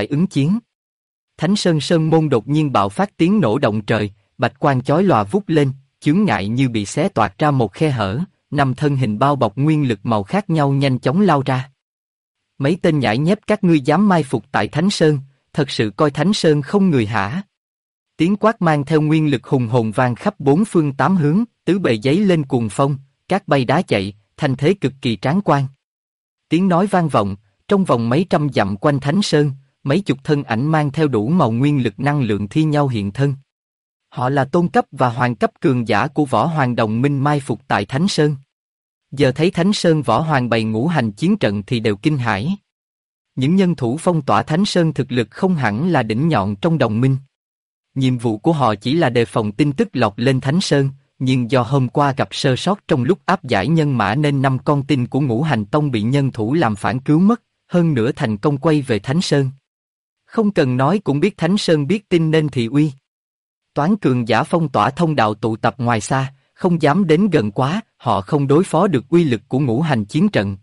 ứng chiến. Thánh Sơn Sơn môn đột nhiên bạo phát tiếng nổ động trời, bạch quang chói lòa vút lên, chướng ngại như bị xé toạc ra một khe hở, 5 thân hình bao bọc nguyên lực màu khác nhau nhanh chóng lao ra. Mấy tên nhãi nhép các ngươi dám mai phục tại Thánh Sơn, thật sự coi Thánh Sơn không người hả? Tiếng quát mang theo nguyên lực hùng hồn vang khắp bốn phương tám hướng, tứ bề giấy lên cuồng phong, cát bay đá chạy, thành thế cực kỳ tráng quan. Tiếng nói vang vọng, trong vòng mấy trăm dặm quanh Thánh Sơn, mấy chục thân ảnh mang theo đủ màu nguyên lực năng lượng thi nhau hiện thân. Họ là tôn cấp và hoàng cấp cường giả của Võ Hoàng đồng minh mai phục tại Thánh Sơn. Giờ thấy Thánh Sơn Võ Hoàng bày ngũ hành chiến trận thì đều kinh hãi. Những nhân thủ phong tỏa Thánh Sơn thực lực không hẳn là đỉnh nhọn trong đồng minh. Nhiệm vụ của họ chỉ là đề phòng tin tức lọt lên Thánh Sơn, nhưng do hôm qua gặp sơ sót trong lúc áp giải nhân mã nên 5 con tin của Ngũ Hành Tông bị nhân thủ làm phản cứu mất, hơn nữa thành công quay về Thánh Sơn. Không cần nói cũng biết Thánh Sơn biết tin nên thị uy. Toán cường giả phong tỏa thông đạo tụ tập ngoài xa, không dám đến gần quá, họ không đối phó được uy lực của ngũ hành chiến trận.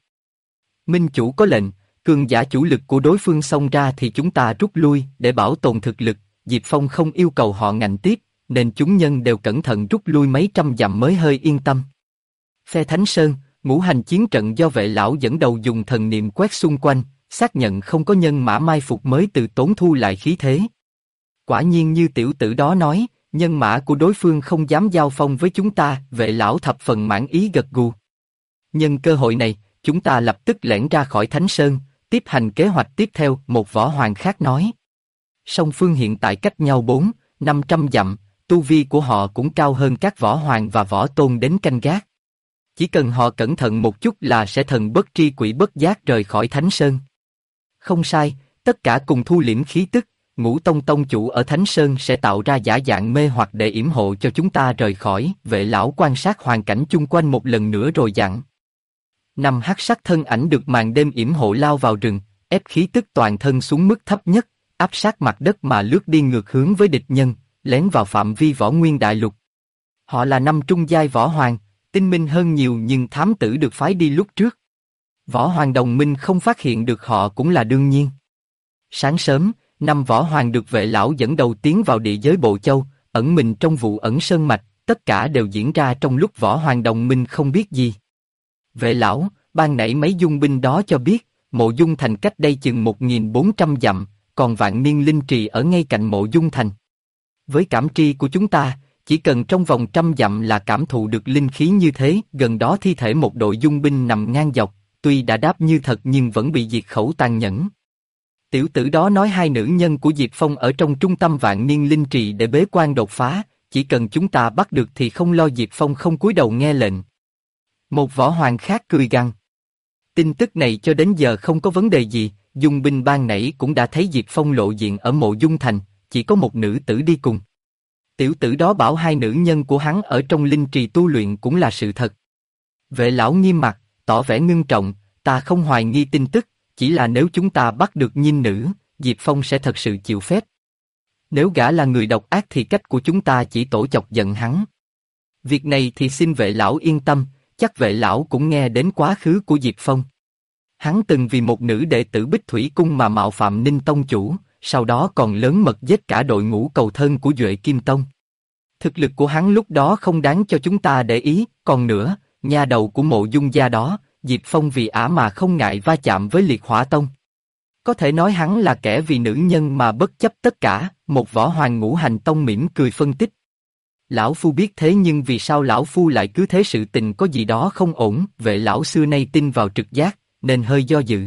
Minh chủ có lệnh, cường giả chủ lực của đối phương xông ra thì chúng ta rút lui để bảo tồn thực lực. Diệp Phong không yêu cầu họ ngạnh tiếp, nên chúng nhân đều cẩn thận rút lui mấy trăm dặm mới hơi yên tâm. Phe Thánh Sơn, ngũ hành chiến trận do vệ lão dẫn đầu dùng thần niệm quét xung quanh, xác nhận không có nhân mã mai phục mới từ tốn thu lại khí thế. Quả nhiên như tiểu tử đó nói, nhân mã của đối phương không dám giao phong với chúng ta, vệ lão thập phần mãn ý gật gù. Nhân cơ hội này, chúng ta lập tức lẻn ra khỏi Thánh Sơn, tiếp hành kế hoạch tiếp theo, một võ hoàng khác nói. Song phương hiện tại cách nhau 400-500 dặm, tu vi của họ cũng cao hơn các võ hoàng và võ tôn đến canh gác. Chỉ cần họ cẩn thận một chút là sẽ thần bất tri quỷ bất giác rời khỏi Thánh Sơn. Không sai, tất cả cùng thu liễm khí tức, Ngũ Tông tông chủ ở Thánh Sơn sẽ tạo ra giả dạng mê hoặc để yểm hộ cho chúng ta rời khỏi. Vệ lão quan sát hoàn cảnh chung quanh một lần nữa rồi dặn. 5 hắc sắc thân ảnh được màn đêm yểm hộ lao vào rừng, ép khí tức toàn thân xuống mức thấp nhất, áp sát mặt đất mà lướt đi ngược hướng với địch nhân, lén vào phạm vi võ nguyên đại lục. Họ là 5 trung giai võ hoàng, tinh minh hơn nhiều nhưng thám tử được phái đi lúc trước. Võ hoàng đồng minh không phát hiện được họ cũng là đương nhiên. Sáng sớm, 5 võ hoàng được vệ lão dẫn đầu tiến vào địa giới Bộ Châu, ẩn mình trong vụ ẩn sơn mạch, tất cả đều diễn ra trong lúc võ hoàng đồng minh không biết gì. Vệ lão, ban nãy mấy dung binh đó cho biết, Mộ Dung Thành cách đây chừng 1400 dặm, còn Vạn Niên Linh Trì ở ngay cạnh Mộ Dung Thành. Với cảm tri của chúng ta, chỉ cần trong vòng 100 dặm là cảm thụ được linh khí như thế, gần đó thi thể một đội dung binh nằm ngang dọc, tuy đã đáp như thật nhưng vẫn bị diệt khẩu tàn nhẫn. Tiểu tử đó nói 2 nữ nhân của Diệp Phong ở trong trung tâm Vạn Niên Linh Trì để bế quan đột phá, chỉ cần chúng ta bắt được thì không lo Diệp Phong không cúi đầu nghe lệnh. Một võ hoàng khác cười gằn. Tin tức này cho đến giờ không có vấn đề gì, dung binh ban nãy cũng đã thấy Diệp Phong lộ diện ở Mộ Dung Thành, chỉ có một nữ tử đi cùng. Tiểu tử đó bảo 2 nữ nhân của hắn ở trong linh trì tu luyện cũng là sự thật. Vệ lão nghiêm mặt, tỏ vẻ ngưng trọng, ta không hoài nghi tin tức, chỉ là nếu chúng ta bắt được nhiên nữ, Diệp Phong sẽ thật sự chịu phép. Nếu gã là người độc ác thì cách của chúng ta chỉ tổ chọc giận hắn. Việc này thì xin vệ lão yên tâm, chắc vệ lão cũng nghe đến quá khứ của Diệp Phong. Hắn từng vì một nữ đệ tử Bích Thủy Cung mà mạo phạm Ninh Tông chủ, sau đó còn lớn mật giết cả đội ngũ cầu thân của Duệ Kim Tông. Thực lực của hắn lúc đó không đáng cho chúng ta để ý, còn nữa, nha đầu của Mộ Dung gia đó, Diệp Phong vì ả mà không ngại va chạm với Liệt Hỏa Tông. Có thể nói hắn là kẻ vì nữ nhân mà bất chấp tất cả, một võ hoàng Ngũ Hành Tông mỉm cười phân tích. Lão Phu biết thế nhưng vì sao Lão Phu lại cứ thế, sự tình có gì đó không ổn, vệ lão xưa nay tin vào trực giác, nên hơi do dự.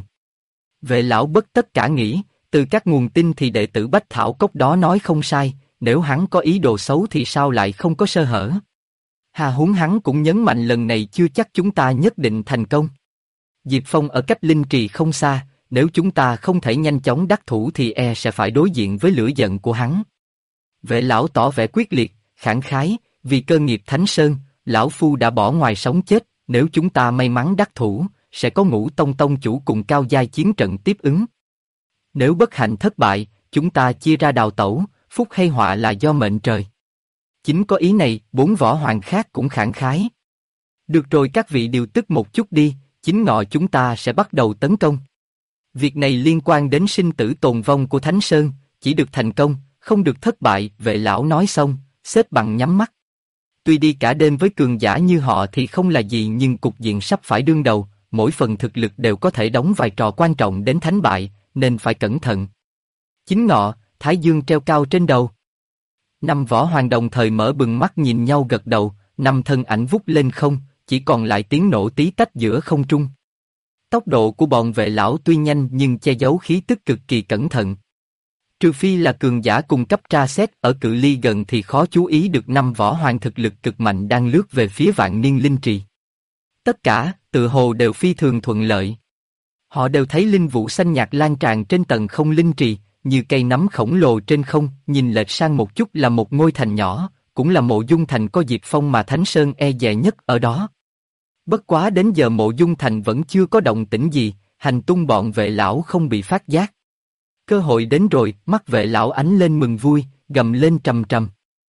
Vệ lão bất tất cả nghĩ, từ các nguồn tin thì đệ tử Bách Thảo Cốc đó nói không sai, nếu hắn có ý đồ xấu thì sao lại không có sơ hở. Hà huống hắn cũng nhấn mạnh lần này chưa chắc chúng ta nhất định thành công. Diệp Phong ở cách linh trì không xa, nếu chúng ta không thể nhanh chóng đắc thủ thì sẽ phải đối diện với lửa giận của hắn. Vệ lão tỏ vẻ quyết liệt, khẳng khái, vì cơ nghiệp Thánh Sơn, lão Phu đã bỏ ngoài sống chết, nếu chúng ta may mắn đắc thủ, sẽ có Ngũ Tông tông chủ cùng cao giai chiến trận tiếp ứng. Nếu bất hạnh thất bại, chúng ta chia ra đào tẩu, phúc hay họa là do mệnh trời. Chính có ý này, 4 võ hoàng khác cũng khẳng khái. Được rồi, các vị điều tức một chút đi, chính ngọ chúng ta sẽ bắt đầu tấn công. Việc này liên quan đến sinh tử tồn vong của Thánh Sơn, chỉ được thành công, không được thất bại. Vệ lão nói xong, xếp bằng nhắm mắt. Tuy đi cả đêm với cường giả như họ thì không là gì, nhưng cục diện sắp phải đương đầu, mỗi phần thực lực đều có thể đóng vai trò quan trọng đến thánh bại, nên phải cẩn thận. Chính ngọ, Thái Dương treo cao trên đầu. Năm võ hoàng đồng thời mở bừng mắt nhìn nhau gật đầu, năm thân ảnh vút lên không, chỉ còn lại tiếng nổ tí tách giữa không trung. Tốc độ của bọn vệ lão tuy nhanh nhưng che giấu khí tức cực kỳ cẩn thận. Trừ phi là cường giả cùng cấp tra xét ở cự ly gần thì khó chú ý được năm võ hoàng thực lực cực mạnh đang lướt về phía Vạn Niên Linh Trì. Tất cả, tự hồ đều phi thường thuận lợi. Họ đều thấy linh vụ xanh nhạt lan tràn trên tầng không linh trì, như cây nấm khổng lồ trên không, nhìn lệch sang một chút là một ngôi thành nhỏ, cũng là Mộ Dung Thành có Diệp Phong mà Thánh Sơn e dè nhất ở đó. Bất quá đến giờ Mộ Dung Thành vẫn chưa có động tĩnh gì, hành tung bọn vệ lão không bị phát giác. Cơ hội đến rồi, mắt vệ lão ánh lên mừng vui, gầm lên trầm trầm.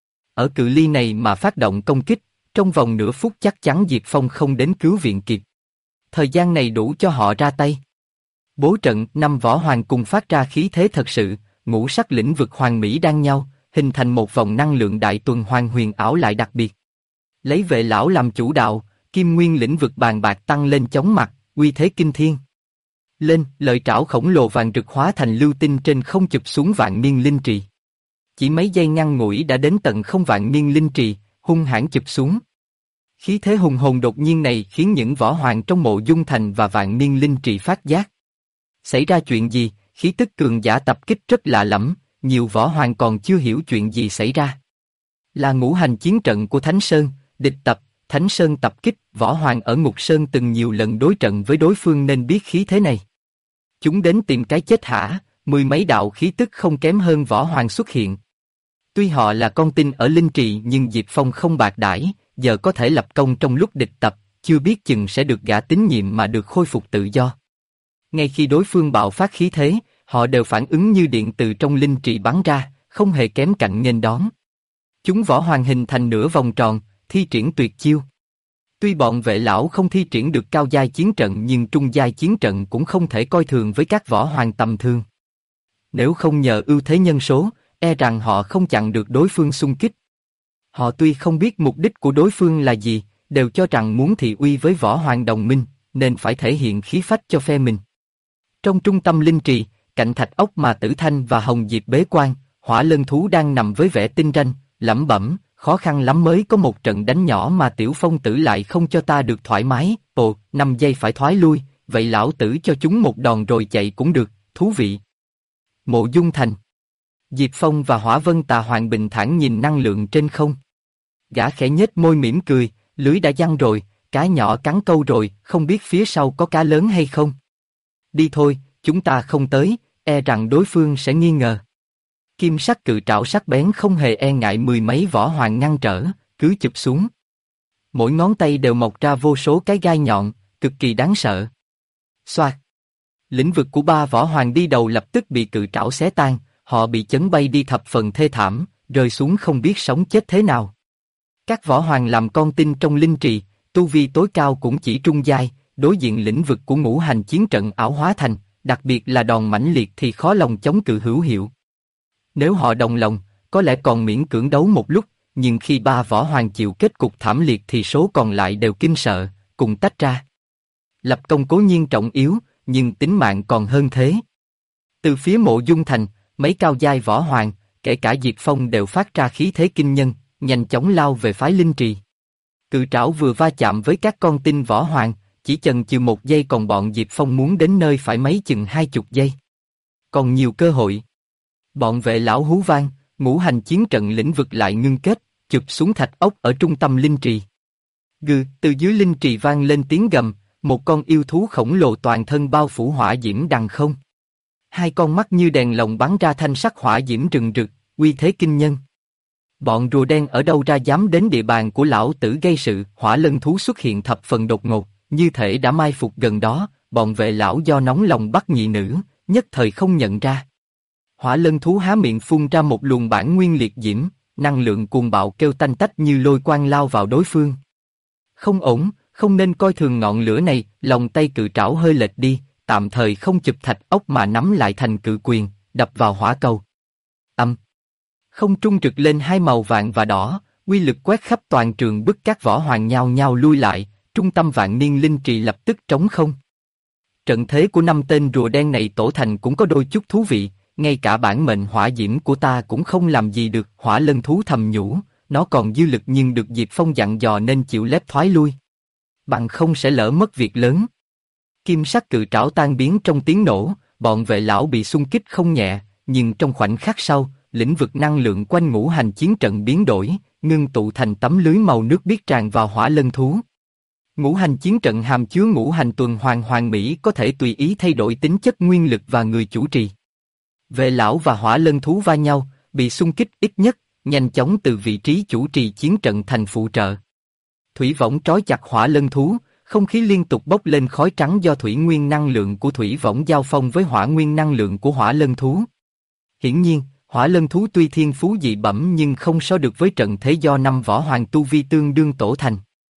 Ở cự ly này mà phát động công kích, trong vòng nửa phút chắc chắn Diệp Phong không đến cứu viện kịp. Thời gian này đủ cho họ ra tay. Bố trận, năm võ hoàng cùng phát ra khí thế thật sự, ngũ sắc lĩnh vực hoàng mỹ đan nhau, hình thành một vòng năng lượng đại tuần hoàn huyền ảo lại đặc biệt. Lấy vệ lão làm chủ đạo, kim nguyên lĩnh vực bàn bạc tăng lên chóng mặt, uy thế kinh thiên. Lên, lợi trảo khổng lồ vàng rực hóa thành lưu tinh trên không chụp xuống Vạn Niên Linh Trì. Chỉ mấy giây ngắn ngủi đã đến tận không Vạn Niên Linh Trì, hung hãn chụp xuống. Khí thế hùng hồn đột nhiên này khiến những võ hoàng trong Mộ Dung Thành và Vạn Niên Linh Trì phát giác. Xảy ra chuyện gì? Khí tức cường giả tập kích rất lạ lẫm, nhiều võ hoàng còn chưa hiểu chuyện gì xảy ra. Là ngũ hành chiến trận của Thánh Sơn, địch tập, Thánh Sơn tập kích, võ hoàng ở Ngục Sơn từng nhiều lần đối trận với đối phương nên biết khí thế này. Chúng đến tìm cái chết hả? Mười mấy đạo khí tức không kém hơn võ hoàng xuất hiện. Tuy họ là con tin ở linh trì nhưng Diệp Phong không bạc đãi, giờ có thể lập công trong lúc địch tập, chưa biết chừng sẽ được gã tín nhiệm mà được khôi phục tự do. Ngay khi đối phương bạo phát khí thế, họ đều phản ứng như điện từ trong linh trì bắn ra, không hề kém cạnh nghênh đón. Chúng võ hoàng hình thành nửa vòng tròn, thi triển tuyệt chiêu. Tuy bọn vệ lão không thi triển được cao giai chiến trận nhưng trung giai chiến trận cũng không thể coi thường với các võ hoàng tầm thường. Nếu không nhờ ưu thế nhân số, e rằng họ không chặn được đối phương xung kích. Họ tuy không biết mục đích của đối phương là gì, đều cho rằng muốn thị uy với võ hoàng đồng minh, nên phải thể hiện khí phách cho phe mình. Trong trung tâm linh trì, cạnh thạch ốc mà Tử Thanh và Hồng Diệp bế quan, Hỏa Lân thú đang nằm với vẻ tinh ranh, lẩm bẩm, khó khăn lắm mới có một trận đánh nhỏ mà Tiểu Phong tử lại không cho ta được thoải mái. Ồ, 5 giây phải thoái lui, vậy lão tử cho chúng một đòn rồi chạy cũng được, thú vị. Mộ Dung Thành. Diệp Phong và Hỏa Vân Tà Hoàng bình thản nhìn năng lượng trên không. Gã khẽ nhếch môi mỉm cười, lưới đã giăng rồi, cá nhỏ cắn câu rồi, không biết phía sau có cá lớn hay không. Đi thôi, chúng ta không tới, e rằng đối phương sẽ nghi ngờ. Kim sắc cự trảo sắc bén không hề e ngại mười mấy võ hoàng ngăn trở, cứ chụp xuống. Mỗi ngón tay đều mọc ra vô số cái gai nhọn, cực kỳ đáng sợ. Xoạt. Lĩnh vực của ba võ hoàng đi đầu lập tức bị cự trảo xé tan, họ bị chấn bay đi thập phần thê thảm, rơi xuống không biết sống chết thế nào. Các võ hoàng làm con tin trong linh trì, tu vi tối cao cũng chỉ trung giai, đối diện lĩnh vực của ngũ hành chiến trận ảo hóa thành, đặc biệt là đòn mãnh liệt thì khó lòng chống cự hữu hiệu. Nếu họ đồng lòng, có lẽ còn miễn cưỡng đấu một lúc, nhưng khi ba võ hoàng chịu kết cục thảm liệt thì số còn lại đều kinh sợ, cùng tách ra. Lập công cố nhiên trọng yếu, nhưng tính mạng còn hơn thế. Từ phía Mộ Dung Thành, mấy cao giai võ hoàng, kể cả Diệp Phong đều phát ra khí thế kinh nhân, nhanh chóng lao về phái linh trì. Cự trảo vừa va chạm với các con tin võ hoàng, chỉ chần chừ một giây còn bọn Diệp Phong muốn đến nơi phải mấy chừng 20 giây. Còn nhiều cơ hội. Bọn vệ lão hú vang, ngũ hành chiến trận lĩnh vực lại ngưng kết, chụp xuống thạch ốc ở trung tâm linh trì. Gừ, từ dưới linh trì vang lên tiếng gầm, một con yêu thú khổng lồ toàn thân bao phủ hỏa diễm đằng không. Hai con mắt như đèn lồng bắn ra thanh sắc hỏa diễm rừng rực, uy thế kinh nhân. Bọn rùa đen ở đâu ra dám đến địa bàn của lão tử gây sự? Hỏa lân thú xuất hiện thập phần đột ngột, như thể đã mai phục gần đó. Bọn vệ lão do nóng lòng bắt nhị nữ, nhất thời không nhận ra. Hỏa lân thú há miệng phun ra một luồng bản nguyên liệt diễm, năng lượng cuồng bạo kêu tanh tách như lôi quang lao vào đối phương. Không ổn, không nên coi thường ngọn lửa này. Lòng tay cự trảo hơi lệch đi, tạm thời không chụp thạch ốc mà nắm lại thành cự quyền, đập vào hỏa cầu. Không trung rực lên hai màu vàng và đỏ, uy lực quét khắp toàn trường bức các võ hoàng nhao nhao lui lại, trung tâm vạn niên linh trì lập tức trống không. Trận thế của 5 tên rùa đen này tổ thành cũng có đôi chút thú vị, ngay cả bản mệnh hỏa diễm của ta cũng không làm gì được. Hỏa lân thú thầm nhủ, nó còn dư lực nhưng được Diệp Phong dặn dò nên chịu lép thoái lui. Bằng không sẽ lỡ mất việc lớn. Kim sắc cự trảo tan biến trong tiếng nổ, bọn vệ lão bị xung kích không nhẹ, nhưng trong khoảnh khắc sau, lĩnh vực năng lượng quanh ngũ hành chiến trận biến đổi, ngưng tụ thành tấm lưới màu nước biếc tràn vào hỏa lân thú. Ngũ hành chiến trận hàm chứa ngũ hành tuần hoàn hoàn mỹ, có thể tùy ý thay đổi tính chất nguyên lực và người chủ trì. Vệ lão và hỏa lân thú va nhau, bị xung kích ít nhất, nhanh chóng từ vị trí chủ trì chiến trận thành phụ trợ. Thủy võng trói chặt hỏa lân thú, không khí liên tục bốc lên khói trắng do thủy nguyên năng lượng của thủy võng giao phong với hỏa nguyên năng lượng của hỏa lân thú. Hiển nhiên, hỏa lân thú tuy thiên phú dị bẩm nhưng không so được với trận thế do 5 võ hoàng tu vi tương đương tổ thành.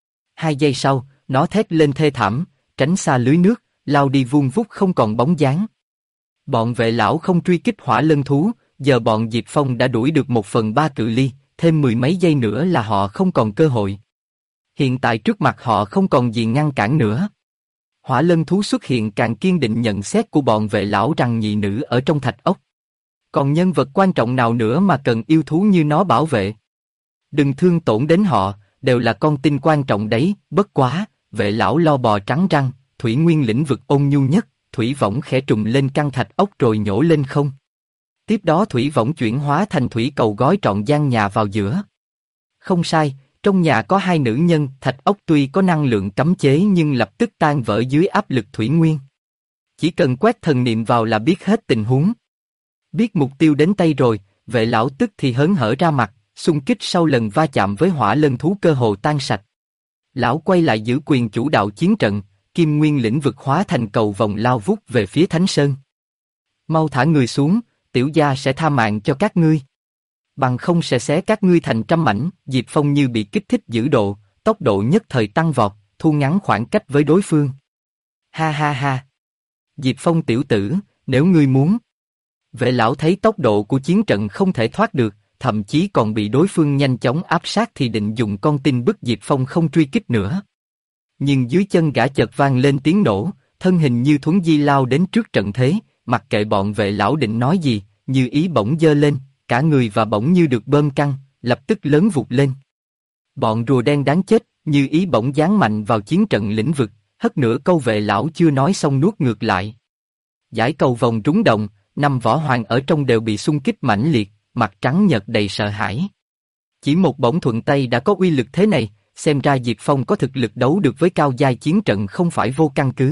2 giây sau, nó thét lên thê thảm, tránh xa lưới nước, lao đi vun vút không còn bóng dáng. Bọn vệ lão không truy kích hỏa lân thú, giờ bọn Diệp Phong đã đuổi được 1/3 cự ly, thêm 10 mấy giây nữa là họ không còn cơ hội. Hiện tại trước mặt họ không còn gì ngăn cản nữa. Hỏa lân thú xuất hiện càng kiên định nhận xét của bọn vệ lão rằng nhị nữ ở trong thạch ốc. Còn nhân vật quan trọng nào nữa mà cần yêu thú như nó bảo vệ? Đừng thương tổn đến họ, đều là con tin quan trọng đấy. Bất quá, vệ lão lo bò trắng răng, thủy nguyên lĩnh vực ôn nhu nhất, thủy võng khẽ trùng lên căn thạch ốc rồi nhổ lên không. Tiếp đó thủy võng chuyển hóa thành thủy cầu gói trọn gian nhà vào giữa. Không sai, trong nhà có 2 nữ nhân, thạch ốc tuy có năng lượng cấm chế nhưng lập tức tan vỡ dưới áp lực thủy nguyên. Chỉ cần quét thần niệm vào là biết hết tình huống. Biết mục tiêu đến tay rồi, vệ lão tức thì hớn hở ra mặt, xung kích sau lần va chạm với hỏa lân thú cơ hồ tan sạch. Lão quay lại giữ quyền chủ đạo chiến trận, kim nguyên lĩnh vực hóa thành cầu vòng lao vút về phía Thánh Sơn. Mau thả người xuống, tiểu gia sẽ tha mạng cho các ngươi. Bằng không sẽ xé các ngươi thành trăm mảnh. Diệp Phong như bị kích thích dữ độ, tốc độ nhất thời tăng vọt, thu ngắn khoảng cách với đối phương. Ha ha ha. Diệp Phong tiểu tử, nếu ngươi muốn. Vệ lão thấy tốc độ của chiến trận không thể thoát được, thậm chí còn bị đối phương nhanh chóng áp sát thì định dùng con tin bức Diệp Phong không truy kích nữa. Nhưng dưới chân gã chợt vang lên tiếng nổ, thân hình như thuấn di lao đến trước trận thế, mặc kệ bọn vệ lão định nói gì, như ý bỗng giơ lên, cả người và bỗng như được bơm căng, lập tức lớn vụt lên. Bọn rùa đen đáng chết, như ý bỗng giáng mạnh vào chiến trận lĩnh vực, hất nửa câu vệ lão chưa nói xong nuốt ngược lại. Dải cầu vòng rúng động, 5 võ hoàng ở trong đều bị xung kích mãnh liệt, mặt trắng nhợt đầy sợ hãi. Chỉ một bổng thuận tay đã có uy lực thế này, xem ra Diệp Phong có thực lực đấu được với cao giai chiến trận không phải vô căn cứ.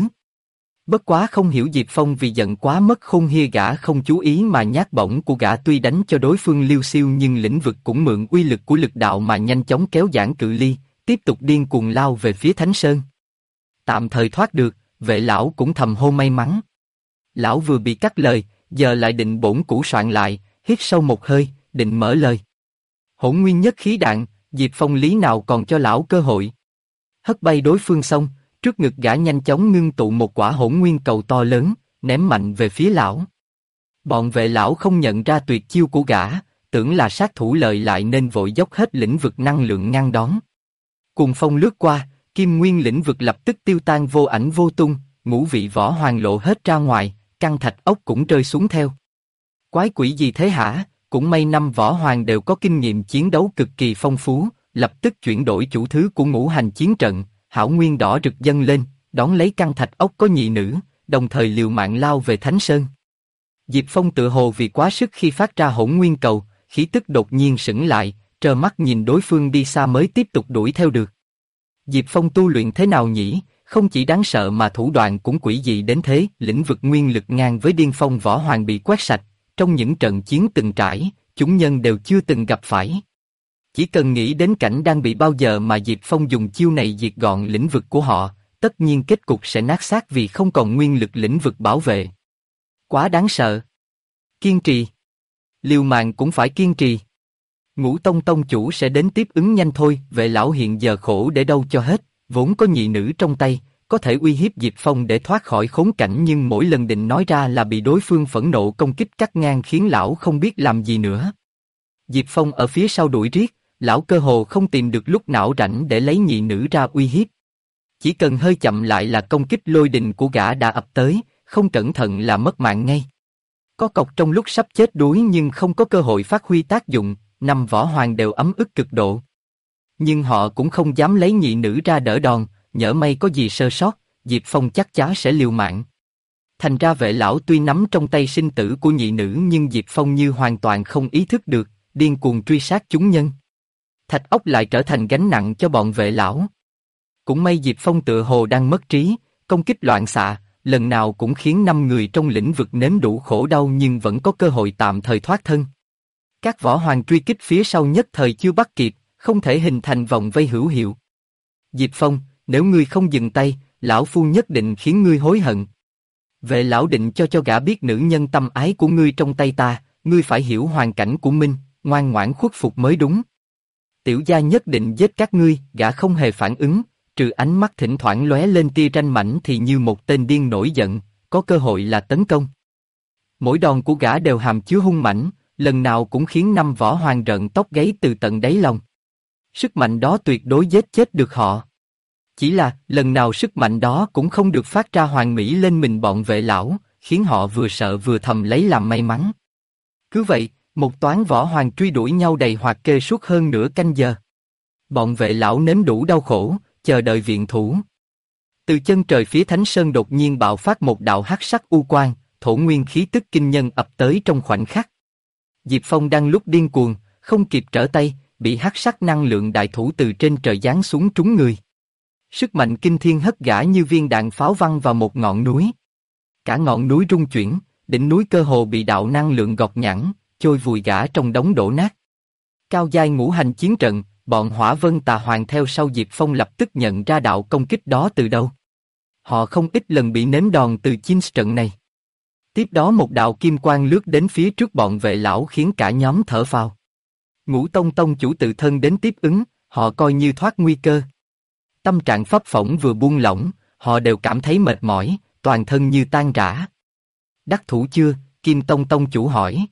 Bất quá không hiểu Diệp Phong vì giận quá mất khôn hia gã không chú ý mà nhát bổng của gã tuy đánh cho đối phương liêu xiêu nhưng lĩnh vực cũng mượn uy lực của lực đạo mà nhanh chóng kéo giãn cự ly, tiếp tục điên cuồng lao về phía Thánh Sơn. Tạm thời thoát được, vệ lão cũng thầm hô may mắn. Lão vừa bị cắt lời, giờ lại định bổn cũ soạn lại, hít sâu một hơi, định mở lời. Hỗn nguyên nhất khí đạn, Diệp Phong lý nào còn cho lão cơ hội. Hất bay đối phương xong, trước ngực gã nhanh chóng ngưng tụ một quả hỗn nguyên cầu to lớn, ném mạnh về phía lão. Bọn vệ lão không nhận ra tuyệt chiêu của gã, tưởng là sát thủ lợi lại nên vội dốc hết lĩnh vực năng lượng ngăn đón. Cuồng phong lướt qua, kim nguyên lĩnh vực lập tức tiêu tan vô ảnh vô tung, ngũ vị võ hoàng lộ hết ra ngoài, căn thạch ốc cũng rơi xuống theo. Quái quỷ gì thế hả? Cũng may 5 võ hoàng đều có kinh nghiệm chiến đấu cực kỳ phong phú, lập tức chuyển đổi chủ thứ của ngũ hành chiến trận, hảo nguyên đỏ rực dâng lên, đón lấy căn thạch ốc có nhị nữ, đồng thời liều mạng lao về Thánh Sơn. Diệp Phong tự hồ vì quá sức khi phát ra hỗn nguyên cầu, khí tức đột nhiên sững lại, trơ mắt nhìn đối phương đi xa mới tiếp tục đuổi theo được. Diệp Phong tu luyện thế nào nhỉ? Không chỉ đáng sợ mà thủ đoạn cũng quỷ dị đến thế. Lĩnh vực nguyên lực ngang với điên phong võ hoàng bị quét sạch, trong những trận chiến từng trải, chúng nhân đều chưa từng gặp phải. Chỉ cần nghĩ đến cảnh đang bị bao giờ mà Diệp Phong dùng chiêu này diệt gọn lĩnh vực của họ, tất nhiên kết cục sẽ nát xác vì không còn nguyên lực lĩnh vực bảo vệ. Quá đáng sợ. Kiên trì. Liều mạng cũng phải kiên trì. Ngũ Tông tông chủ sẽ đến tiếp ứng nhanh thôi. Vệ lão hiện giờ khổ để đâu cho hết, vốn có nhị nữ trong tay, có thể uy hiếp Diệp Phong để thoát khỏi khốn cảnh, nhưng mỗi lần định nói ra là bị đối phương phẫn nộ công kích cắt ngang, khiến lão không biết làm gì nữa. Diệp Phong ở phía sau đuổi riết, lão cơ hồ không tìm được lúc não rảnh để lấy nhị nữ ra uy hiếp. Chỉ cần hơi chậm lại là công kích lôi đình của gã đã ập tới, không cẩn thận là mất mạng ngay. Có cọc trong lúc sắp chết đuối nhưng không có cơ hội phát huy tác dụng, 5 võ hoàng đều ấm ức cực độ. Nhưng họ cũng không dám lấy nhị nữ ra đỡ đòn, nhỡ may có gì sơ sót, Diệp Phong chắc chắn sẽ liều mạng. Thành ra vệ lão tuy nắm trong tay sinh tử của nhị nữ nhưng Diệp Phong như hoàn toàn không ý thức được, điên cuồng truy sát chúng nhân. Thạch ốc lại trở thành gánh nặng cho bọn vệ lão. Cũng may Diệp Phong tựa hồ đang mất trí, công kích loạn xạ, lần nào cũng khiến 5 người trong lĩnh vực nếm đủ khổ đau nhưng vẫn có cơ hội tạm thời thoát thân. Các võ hoàng truy kích phía sau nhất thời chưa bắt kịp, không thể hình thành vòng vây hữu hiệu. Diệp Phong, nếu ngươi không dừng tay, lão phu nhất định khiến ngươi hối hận. Vệ lão định cho gã biết nữ nhân tâm ái của ngươi trong tay ta, ngươi phải hiểu hoàn cảnh của mình, ngoan ngoãn khuất phục mới đúng. Tiểu gia nhất định giết các ngươi, gã không hề phản ứng, trừ ánh mắt thỉnh thoảng lóe lên tia ranh mảnh thì như một tên điên nổi giận, có cơ hội là tấn công. Mỗi đòn của gã đều hàm chứa hung mãnh, lần nào cũng khiến 5 võ hoàng rợn tóc gáy từ tận đáy lòng. Sức mạnh đó tuyệt đối giết chết được họ. Chỉ là, lần nào sức mạnh đó cũng không được phát ra hoàn mỹ lên mình bọn vệ lão, khiến họ vừa sợ vừa thầm lấy làm may mắn. Cứ vậy, một toán võ hoàng truy đuổi nhau đầy hoạt kê suốt hơn nửa canh giờ. Bọn vệ lão nếm đủ đau khổ, chờ đợi viện thủ. Từ chân trời phía Thánh Sơn đột nhiên bạo phát một đạo hắc sắc u quang, thổ nguyên khí tức kinh nhân ập tới trong khoảnh khắc. Diệp Phong đang lúc điên cuồng, không kịp trở tay, bị hắc sắc năng lượng đại thủ từ trên trời giáng xuống trúng người. Sức mạnh kinh thiên hất gã như viên đạn pháo văng vào một ngọn núi. Cả ngọn núi rung chuyển, đỉnh núi cơ hồ bị đạo năng lượng gọt nhẵn, trôi vùi gã trong đống đổ nát. Cao giai ngũ hành chiến trận, bọn Hỏa Vân Tà Hoàng theo sau Diệp Phong lập tức nhận ra đạo công kích đó từ đâu. Họ không ít lần bị nếm đòn từ chim trận này. Tiếp đó một đạo kim quang lướt đến phía trước bọn vệ lão khiến cả nhóm thở phào. Ngũ Tông tông chủ tự thân đến tiếp ứng, họ coi như thoát nguy cơ. Tâm trạng phấp phỏng vừa buông lỏng, họ đều cảm thấy mệt mỏi, toàn thân như tan rã. Đắc thủ chưa? Kim Tông tông chủ hỏi.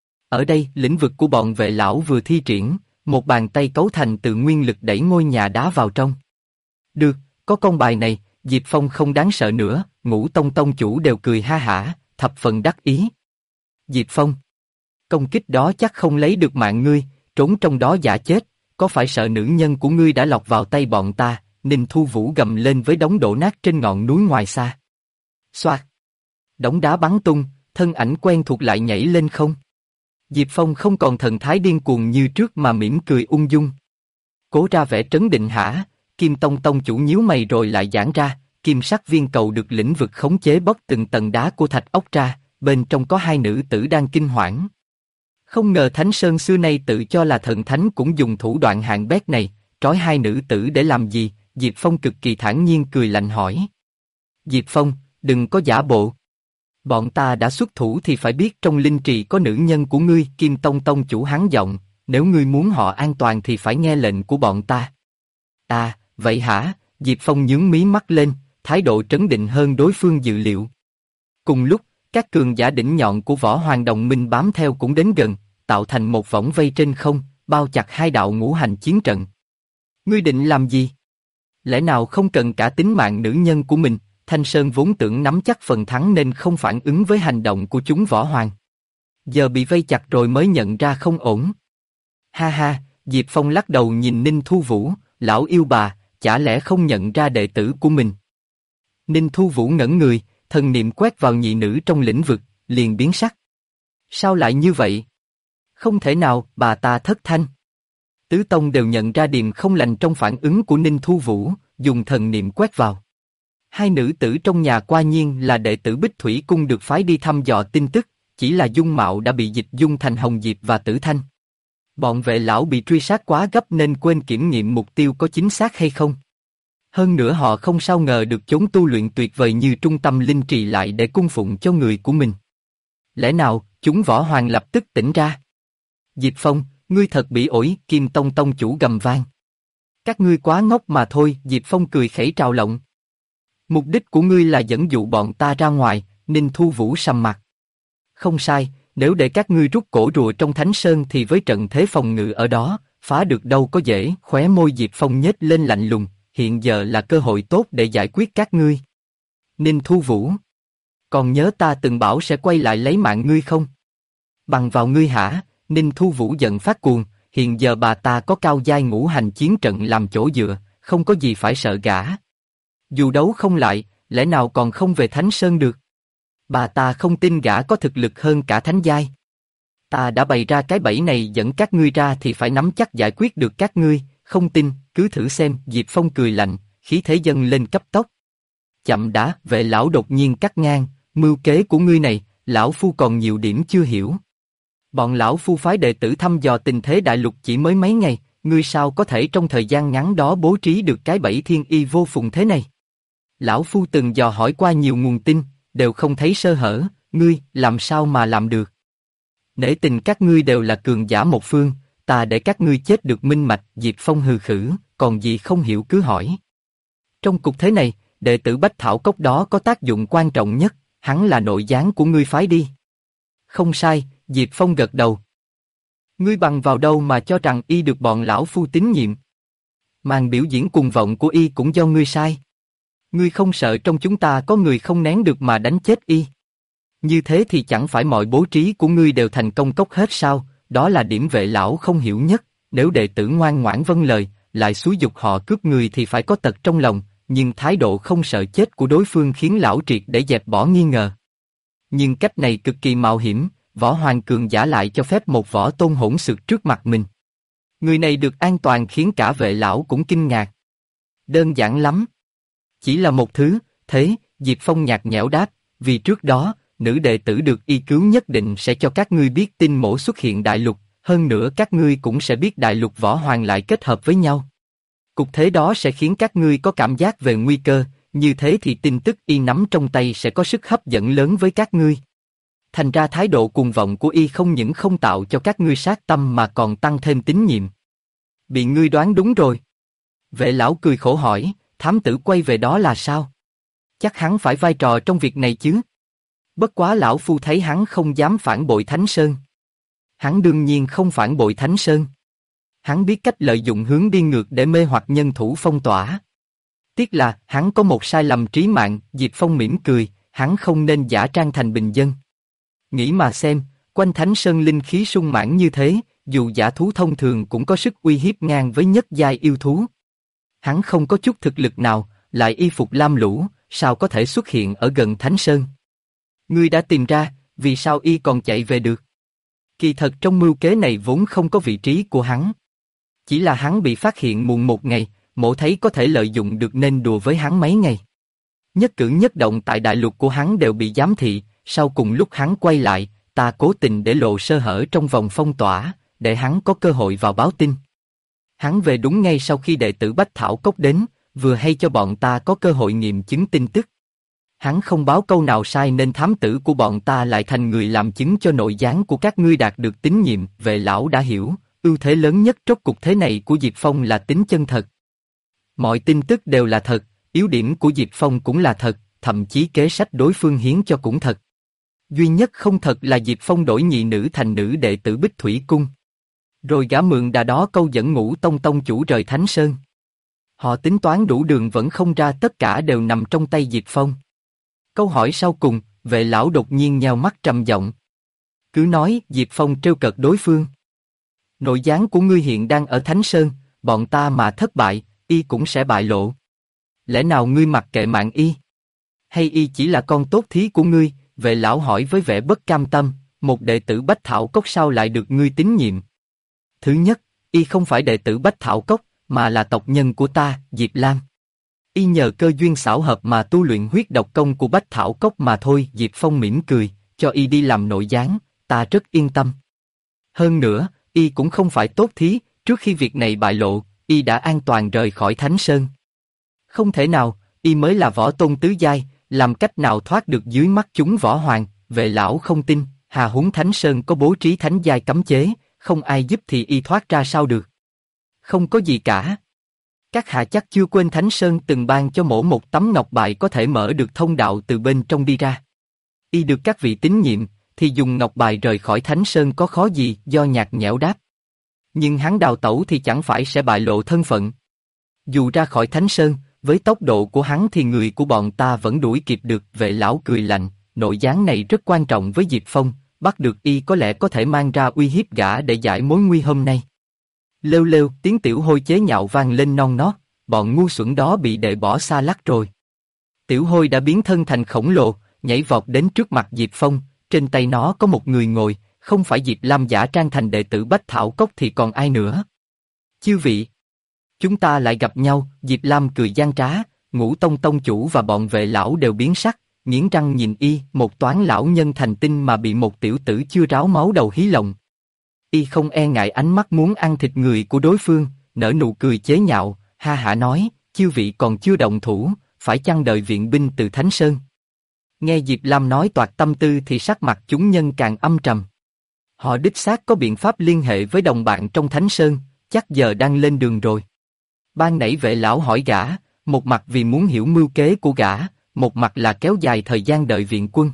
Ở đây, lĩnh vực của bọn vệ lão vừa thi triển, một bàn tay cấu thành từ nguyên lực đẩy ngôi nhà đá vào trong. Được, có con bài này, Diệp Phong không đáng sợ nữa, Ngũ Tông tông chủ đều cười ha hả, thập phần đắc ý. Diệp Phong, công kích đó chắc không lấy được mạng ngươi, trốn trong đó giả chết, có phải sợ nữ nhân của ngươi đã lọt vào tay bọn ta? Ninh Thu Vũ gầm lên với đống đổ nát trên ngọn núi ngoài xa. Xoạt, đống đá bắn tung, thân ảnh quen thuộc lại nhảy lên không. Diệp Phong không còn thần thái điên cuồng như trước mà mỉm cười ung dung. Cố ra vẻ trấn định hả? Kim Tông tông chủ nhíu mày rồi lại giãn ra, kim sắc viên cầu được lĩnh vực khống chế bóc từng tầng đá của thạch ốc ra, bên trong có 2 nữ tử đang kinh hoảng. Không ngờ Thánh Sơn xưa nay tự cho là thần thánh cũng dùng thủ đoạn hạng bét này, trói 2 nữ tử để làm gì? Diệp Phong cực kỳ thản nhiên cười lạnh hỏi. Diệp Phong, đừng có giả bộ. Bọn ta đã xuất thủ thì phải biết trong linh trì có nữ nhân của ngươi. Kim Tông tông chủ hắn giọng, nếu ngươi muốn họ an toàn thì phải nghe lệnh của bọn ta. À, vậy hả? Diệp Phong nhướng mí mắt lên, thái độ trấn định hơn đối phương dự liệu. Cùng lúc, các cường giả đỉnh nhọn của Võ Hoàng Đồng Minh bám theo cũng đến gần, tạo thành một vòng vây trên không, bao chặt 2 đạo ngũ hành chiến trận. Ngươi định làm gì? Lẽ nào không cần cả tính mạng nữ nhân của mình? Thanh Sơn vốn tưởng nắm chắc phần thắng nên không phản ứng với hành động của chúng võ hoàng. Giờ bị vây chặt rồi mới nhận ra không ổn. Ha ha, Diệp Phong lắc đầu nhìn Ninh Thu Vũ, lão yêu bà, chả lẽ không nhận ra đệ tử của mình? Ninh Thu Vũ ngẩn người, thần niệm quét vào nhị nữ trong lĩnh vực, liền biến sắc. Sao lại như vậy? Không thể nào, bà ta thất thanh. Tứ Tông đều nhận ra điểm không lành trong phản ứng của Ninh Thu Vũ, dùng thần niệm quét vào. 2 nữ tử trong nhà quả nhiên là đệ tử Bích Thủy Cung được phái đi thăm dò tin tức, chỉ là dung mạo đã bị dịch dung thành Hồng Diệp và Tử Thanh. Bọn vệ lão bị truy sát quá gấp nên quên kiểm nghiệm mục tiêu có chính xác hay không. Hơn nữa họ không sao ngờ được chốn tu luyện tuyệt vời như trung tâm linh trì lại để cung phụng cho người của mình. Lẽ nào, chúng võ hoàng lập tức tỉnh ra? Diệp Phong, ngươi thật bị ổi, Kim Tông tông chủ gầm vang. Các ngươi quá ngốc mà thôi, Diệp Phong cười khẩy trào lộng. Mục đích của ngươi là dẫn dụ bọn ta ra ngoài, Ninh Thu Vũ sầm mặt. Không sai, nếu để các ngươi rút cổ rùa trong Thánh Sơn thì với trận thế phòng ngự ở đó, phá được đâu có dễ. Khóe môi Diệp Phong nhếch lên lạnh lùng, hiện giờ là cơ hội tốt để giải quyết các ngươi. Ninh Thu Vũ, còn nhớ ta từng bảo sẽ quay lại lấy mạng ngươi không? Bằng vào ngươi hả? Ninh Thu Vũ giận phát cuồng, hiện giờ bà ta có cao giai ngũ hành chiến trận làm chỗ dựa, không có gì phải sợ gã. Dù đấu không lại, lẽ nào còn không về Thánh Sơn được? Bà ta không tin gã có thực lực hơn cả thánh giai. Ta đã bày ra cái bẫy này dẫn các ngươi ra thì phải nắm chắc giải quyết được các ngươi, không tin, cứ thử xem. Diệp Phong cười lạnh, khí thế dâng lên cấp tốc. Chậm đã, Vệ lão đột nhiên cắt ngang, mưu kế của ngươi này, lão phu còn nhiều điểm chưa hiểu. Bọn lão phu phái đệ tử thăm dò tình thế đại lục chỉ mới mấy ngày, ngươi sao có thể trong thời gian ngắn đó bố trí được cái bẫy thiên y vô phùng thế này? Lão phu từng dò hỏi qua nhiều nguồn tin, đều không thấy sơ hở, ngươi làm sao mà làm được? Nể tình các ngươi đều là cường giả một phương, ta để các ngươi chết được minh mạch. Diệp Phong hừ khử, còn gì không hiểu cứ hỏi. Trong cục thế này, đệ tử Bách Thảo Cốc đó có tác dụng quan trọng nhất, hắn là nội gián của ngươi phái đi. Không sai, Diệp Phong gật đầu. Ngươi bằng vào đâu mà cho rằng y được bọn lão phu tín nhiệm? Màn biểu diễn cuồng vọng của y cũng do ngươi sai. Ngươi không sợ trong chúng ta có người không nén được mà đánh chết y? Như thế thì chẳng phải mọi bố trí của ngươi đều thành công cốc hết sao? Đó là điểm Vệ lão không hiểu nhất. Nếu đệ tử ngoan ngoãn vâng lời, lại xúi giục họ cướp người thì phải có tật trong lòng, nhưng thái độ không sợ chết của đối phương khiến lão triệt để dẹp bỏ nghi ngờ. Nhưng cách này cực kỳ mạo hiểm, võ hoàng cường giả lại cho phép một võ tôn hỗn xược trước mặt mình. Người này được an toàn khiến cả Vệ lão cũng kinh ngạc. Đơn giản lắm. Chỉ là một thứ, thế, Diệp Phong nhạt nhẽo đáp, vì trước đó, nữ đệ tử được y cứu nhất định sẽ cho các ngươi biết tin mổ xuất hiện đại lục, hơn nữa các ngươi cũng sẽ biết đại lục võ hoàng lại kết hợp với nhau. Cục thế đó sẽ khiến các ngươi có cảm giác về nguy cơ, như thế thì tin tức y nắm trong tay sẽ có sức hấp dẫn lớn với các ngươi. Thành ra thái độ cuồng vọng của y không những không tạo cho các ngươi sát tâm mà còn tăng thêm tín nhiệm. Bị ngươi đoán đúng rồi. Vệ lão cười khổ hỏi, thám tử quay về đó là sao? Chắc hắn phải vai trò trong việc này chứ. Bất quá lão phu thấy hắn không dám phản bội Thánh Sơn. Hắn đương nhiên không phản bội Thánh Sơn. Hắn biết cách lợi dụng hướng đi ngược để mê hoặc nhân thủ phong tỏa. Tiếc là hắn có một sai lầm trí mạng. Diệp Phong mỉm cười, hắn không nên giả trang thành bình dân. Nghĩ mà xem, quanh Thánh Sơn linh khí sung mãn như thế, dù giả thú thông thường cũng có sức uy hiếp ngang với nhất giai yêu thú. Hắn không có chút thực lực nào, lại y phục lam lũ, sao có thể xuất hiện ở gần Thánh Sơn? Ngươi đã tìm ra, vì sao y còn chạy về được? Kỳ thật trong mưu kế này vốn không có vị trí của hắn. Chỉ là hắn bị phát hiện muộn một ngày, mộ thấy có thể lợi dụng được nên đùa với hắn mấy ngày. Nhất cử nhất động tại đại lục của hắn đều bị giám thị, sau cùng lúc hắn quay lại, ta cố tình để lộ sơ hở trong vòng phong tỏa, để hắn có cơ hội vào báo tin. Hắn về đúng ngay sau khi đệ tử Bách Thảo Cốc đến, vừa hay cho bọn ta có cơ hội nghiệm chứng tin tức. Hắn không báo câu nào sai nên thám tử của bọn ta lại thành người làm chứng cho nội gián của các ngươi đạt được tín nhiệm. Vệ lão đã hiểu, ưu thế lớn nhất trong cuộc thế này của Diệp Phong là tính chân thật. Mọi tin tức đều là thật, yếu điểm của Diệp Phong cũng là thật, thậm chí kế sách đối phương hiến cho cũng thật. Duy nhất không thật là Diệp Phong đổi nhị nữ thành nữ đệ tử Bích Thủy Cung. Rồi gã mượn đà đó câu dẫn Ngũ Tông tông chủ rời Thánh Sơn. Họ tính toán đủ đường vẫn không ra, tất cả đều nằm trong tay Diệp Phong. Câu hỏi sau cùng, Vệ lão đột nhiên nheo mắt trầm giọng. Cứ nói, Diệp Phong trêu cợt đối phương. Nội gián của ngươi hiện đang ở Thánh Sơn, bọn ta mà thất bại, y cũng sẽ bại lộ. Lẽ nào ngươi mặc kệ mạng y? Hay y chỉ là con tốt thí của ngươi? Vệ lão hỏi với vẻ bất cam tâm, một đệ tử Bách Thảo Cốc sao lại được ngươi tín nhiệm? Thứ nhất, y không phải đệ tử Bách Thảo Cốc, mà là tộc nhân của ta, Diệp Lam. Y nhờ cơ duyên xảo hợp mà tu luyện huyết độc công của Bách Thảo Cốc mà thôi. Diệp Phong mỉm cười, cho y đi làm nội gián, ta rất yên tâm. Hơn nữa, y cũng không phải tốt thí, trước khi việc này bại lộ, y đã an toàn rời khỏi Thánh Sơn. Không thể nào, y mới là võ tôn tứ giai, làm cách nào thoát được dưới mắt chúng võ hoàng? Vệ lão không tin, hà huống Thánh Sơn có bố trí thánh giai cấm chế, không ai giúp thì y thoát ra sao được? Không có gì cả. Các hạ chắc chưa quên Thánh Sơn từng ban cho mỗ một tấm ngọc bài có thể mở được thông đạo từ bên trong đi ra. Y được các vị tín nhiệm, thì dùng ngọc bài rời khỏi Thánh Sơn có khó gì, do nhạt nhẽo đáp. Nhưng hắn đào tẩu thì chẳng phải sẽ bại lộ thân phận. Dù ra khỏi Thánh Sơn, với tốc độ của hắn thì người của bọn ta vẫn đuổi kịp được. Vệ lão cười lạnh, nội gián này rất quan trọng với Diệp Phong, bắt được y có lẽ có thể mang ra uy hiếp gã để giải mối nguy hôm nay. Lêu lêu, tiếng Tiểu Hôi chế nhạo vang lên non nót, bọn ngu xuẩn đó bị đệ bỏ xa lắc rồi. Tiểu Hôi đã biến thân thành khổng lồ, nhảy vọt đến trước mặt Diệp Phong, trên tay nó có một người ngồi, không phải Diệp Lam giả trang thành đệ tử Bách Thảo Cốc thì còn ai nữa. Chư vị, chúng ta lại gặp nhau. Diệp Lam cười gian trá, Ngũ Tông tông chủ và bọn vệ lão đều biến sắc, nghiến răng nhìn y, một toán lão nhân thành tinh mà bị một tiểu tử chưa ráo máu đầu hí lòng. Y không e ngại ánh mắt muốn ăn thịt người của đối phương, nở nụ cười chế nhạo, ha hả nói, chư vị còn chưa động thủ, phải chăng đợi viện binh từ Thánh Sơn? Nghe Diệp Lam nói toạc tâm tư thì sắc mặt chúng nhân càng âm trầm. Họ đích xác có biện pháp liên hệ với đồng bạn trong Thánh Sơn, chắc giờ đang lên đường rồi. Ban nãy vệ lão hỏi gã, một mặt vì muốn hiểu mưu kế của gã, một mặt là kéo dài thời gian đợi viện quân.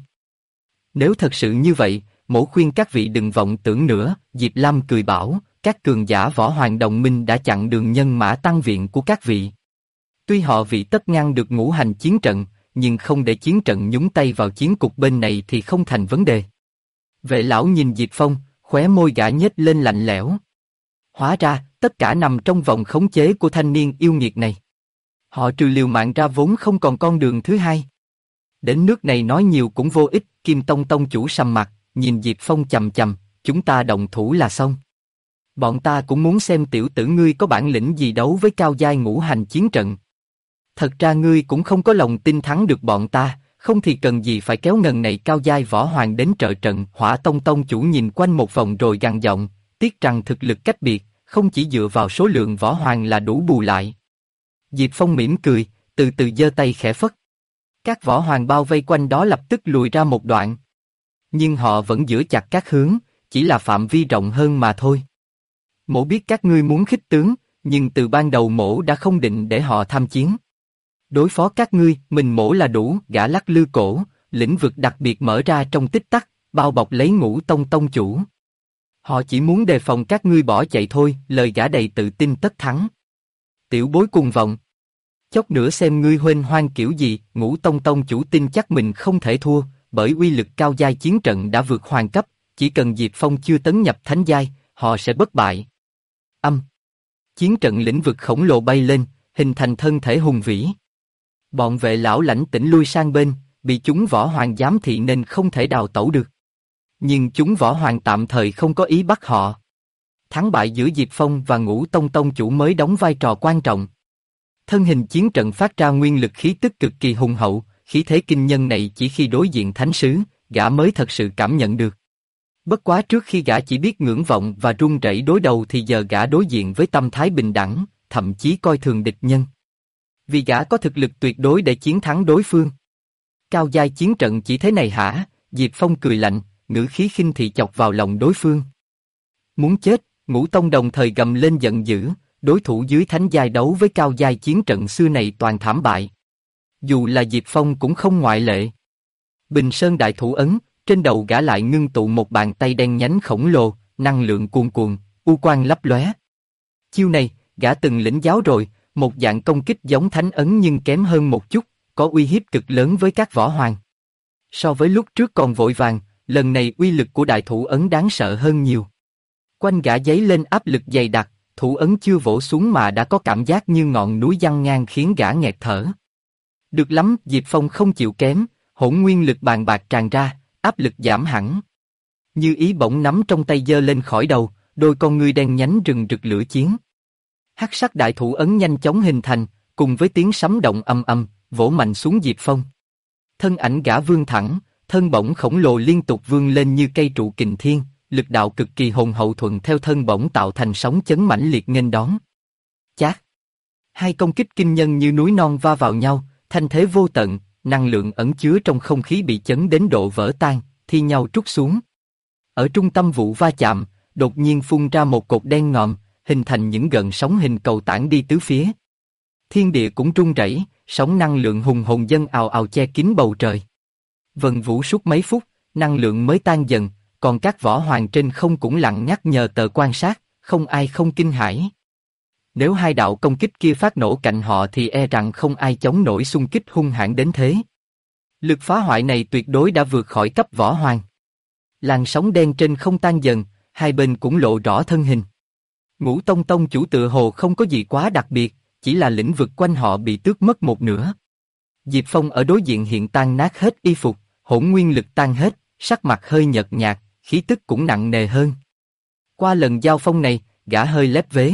Nếu thật sự như vậy, mỗ khuyên các vị đừng vọng tưởng nữa. Diệp Lam cười bảo, các cường giả võ hoàng đồng minh đã chặn đường nhân mã tăng viện của các vị. Tuy họ vị tất ngăn được ngũ hành chiến trận, nhưng không để chiến trận nhúng tay vào chiến cục bên này thì không thành vấn đề. Vệ lão nhìn Diệp Phong, khóe môi gã nhếch lên lạnh lẽo. Hóa ra, tất cả nằm trong vòng khống chế của thanh niên yêu nghiệt này. Họ trừ liều mạng ra vốn không còn con đường thứ hai. Đến nước này nói nhiều cũng vô ích. Kim Tông tông chủ sầm mặt, nhìn Diệp Phong chằm chằm, chúng ta động thủ là xong. Bọn ta cũng muốn xem tiểu tử ngươi có bản lĩnh gì đấu với cao giai ngũ hành chiến trận. Thật ra ngươi cũng không có lòng tin thắng được bọn ta, không thì cần gì phải kéo ngần này cao giai võ hoàng đến trợ trận. Hỏa Tông tông chủ nhìn quanh một vòng rồi gằn giọng, tiếc rằng thực lực cách biệt, không chỉ dựa vào số lượng võ hoàng là đủ bù lại. Diệp Phong mỉm cười, từ từ giơ tay khẽ phất. Các võ hoàng bao vây quanh đó lập tức lùi ra một đoạn. Nhưng họ vẫn giữ chặt các hướng, chỉ là phạm vi rộng hơn mà thôi. Mỗ biết các ngươi muốn khích tướng, nhưng từ ban đầu mỗ đã không định để họ tham chiến. Đối phó các ngươi, mình mỗ là đủ. Gã lắc lư cổ, lĩnh vực đặc biệt mở ra trong tích tắc, bao bọc lấy Ngũ Tông tông chủ. Họ chỉ muốn đề phòng các ngươi bỏ chạy thôi. Lời gã đầy tự tin tất thắng. Tiểu bối cuồng vọng, chốc nữa xem ngươi huênh hoang kiểu gì. Ngũ Tông tông chủ tin chắc mình không thể thua, bởi uy lực cao giai chiến trận đã vượt hoàng cấp, chỉ cần Diệp Phong chưa tấn nhập thánh giai, họ sẽ bất bại. Chiến trận lĩnh vực khổng lồ bay lên, hình thành thân thể hùng vĩ. Bọn vệ lão lãnh tĩnh lui sang bên, bị chúng võ hoàng giám thị nên không thể đào tẩu được. Nhưng chúng võ hoàng tạm thời không có ý bắt họ. Thắng bại giữa Diệp Phong và Ngũ Tông tông chủ mới đóng vai trò quan trọng. Thân hình chiến trận phát ra nguyên lực khí tức cực kỳ hùng hậu, khí thế kinh nhân này chỉ khi đối diện thánh sứ, gã mới thật sự cảm nhận được. Bất quá trước khi gã chỉ biết ngưỡng vọng và run rẩy đối đầu thì giờ gã đối diện với tâm thái bình đẳng, thậm chí coi thường địch nhân. Vì gã có thực lực tuyệt đối để chiến thắng đối phương. Cao giai chiến trận chỉ thế này hả? Diệp Phong cười lạnh, ngữ khí khinh thị chọc vào lòng đối phương. Muốn chết, Ngũ Tông đồng thời gầm lên giận dữ, đối thủ dưới thánh giai đấu với cao giai chiến trận xưa này toàn thảm bại. Dù là Diệp Phong cũng không ngoại lệ. Bình Sơn đại thủ ấn, trên đầu gã lại ngưng tụ một bàn tay đen nhánh khổng lồ, năng lượng cuồn cuộn, u quang lấp lóe. Chiêu này, gã từng lĩnh giáo rồi, một dạng công kích giống thánh ấn nhưng kém hơn một chút, có uy hiếp cực lớn với các võ hoàng. So với lúc trước còn vội vàng, lần này uy lực của đại thủ ấn đáng sợ hơn nhiều. Quanh gã giấy lên áp lực dày đặc, thủ ấn chưa vỗ xuống mà đã có cảm giác như ngọn núi giăng ngang khiến gã nghẹt thở. Được lắm, Diệp Phong không chịu kém, hỗn nguyên lực bàn bạc tràn ra, áp lực giảm hẳn. Như ý bỗng nắm trong tay giơ lên khỏi đầu, đôi con ngươi đen nhánh rừng rực lửa chiến. Hắc sắc đại thủ ấn nhanh chóng hình thành, cùng với tiếng sấm động âm âm, vỗ mạnh xuống Diệp Phong. Thân ảnh gã vươn thẳng, thân bổng khổng lồ liên tục vươn lên như cây trụ kình thiên, lực đạo cực kỳ hùng hậu thuận theo thân bổng tạo thành sóng chấn mãnh liệt nghênh đón. Chát! Hai công kích kinh nhân như núi non va vào nhau, thanh thế vô tận, năng lượng ẩn chứa trong không khí bị chấn đến độ vỡ tan, thi nhau trút xuống. Ở trung tâm vụ va chạm, đột nhiên phun ra một cột đen ngòm, hình thành những gợn sóng hình cầu tản đi tứ phía. Thiên địa cũng rung rẩy, sóng năng lượng hùng hồn dâng ào ào che kín bầu trời. Vần vũ suốt mấy phút, năng lượng mới tan dần, còn các võ hoàng trên không cũng lặng nhắc nhờ tờ quan sát, không ai không kinh hãi. Nếu hai đạo công kích kia phát nổ cạnh họ thì e rằng không ai chống nổi xung kích hung hãn đến thế. Lực phá hoại này tuyệt đối đã vượt khỏi cấp võ hoàng. Làn sóng đen trên không tan dần, hai bên cũng lộ rõ thân hình. Ngũ Tông tông chủ tựa hồ không có gì quá đặc biệt, chỉ là lĩnh vực quanh họ bị tước mất một nửa. Diệp Phong ở đối diện hiện tan nát hết y phục, hỗn nguyên lực tan hết, sắc mặt hơi nhợt nhạt, khí tức cũng nặng nề hơn. Qua lần giao phong này, gã hơi lép vế.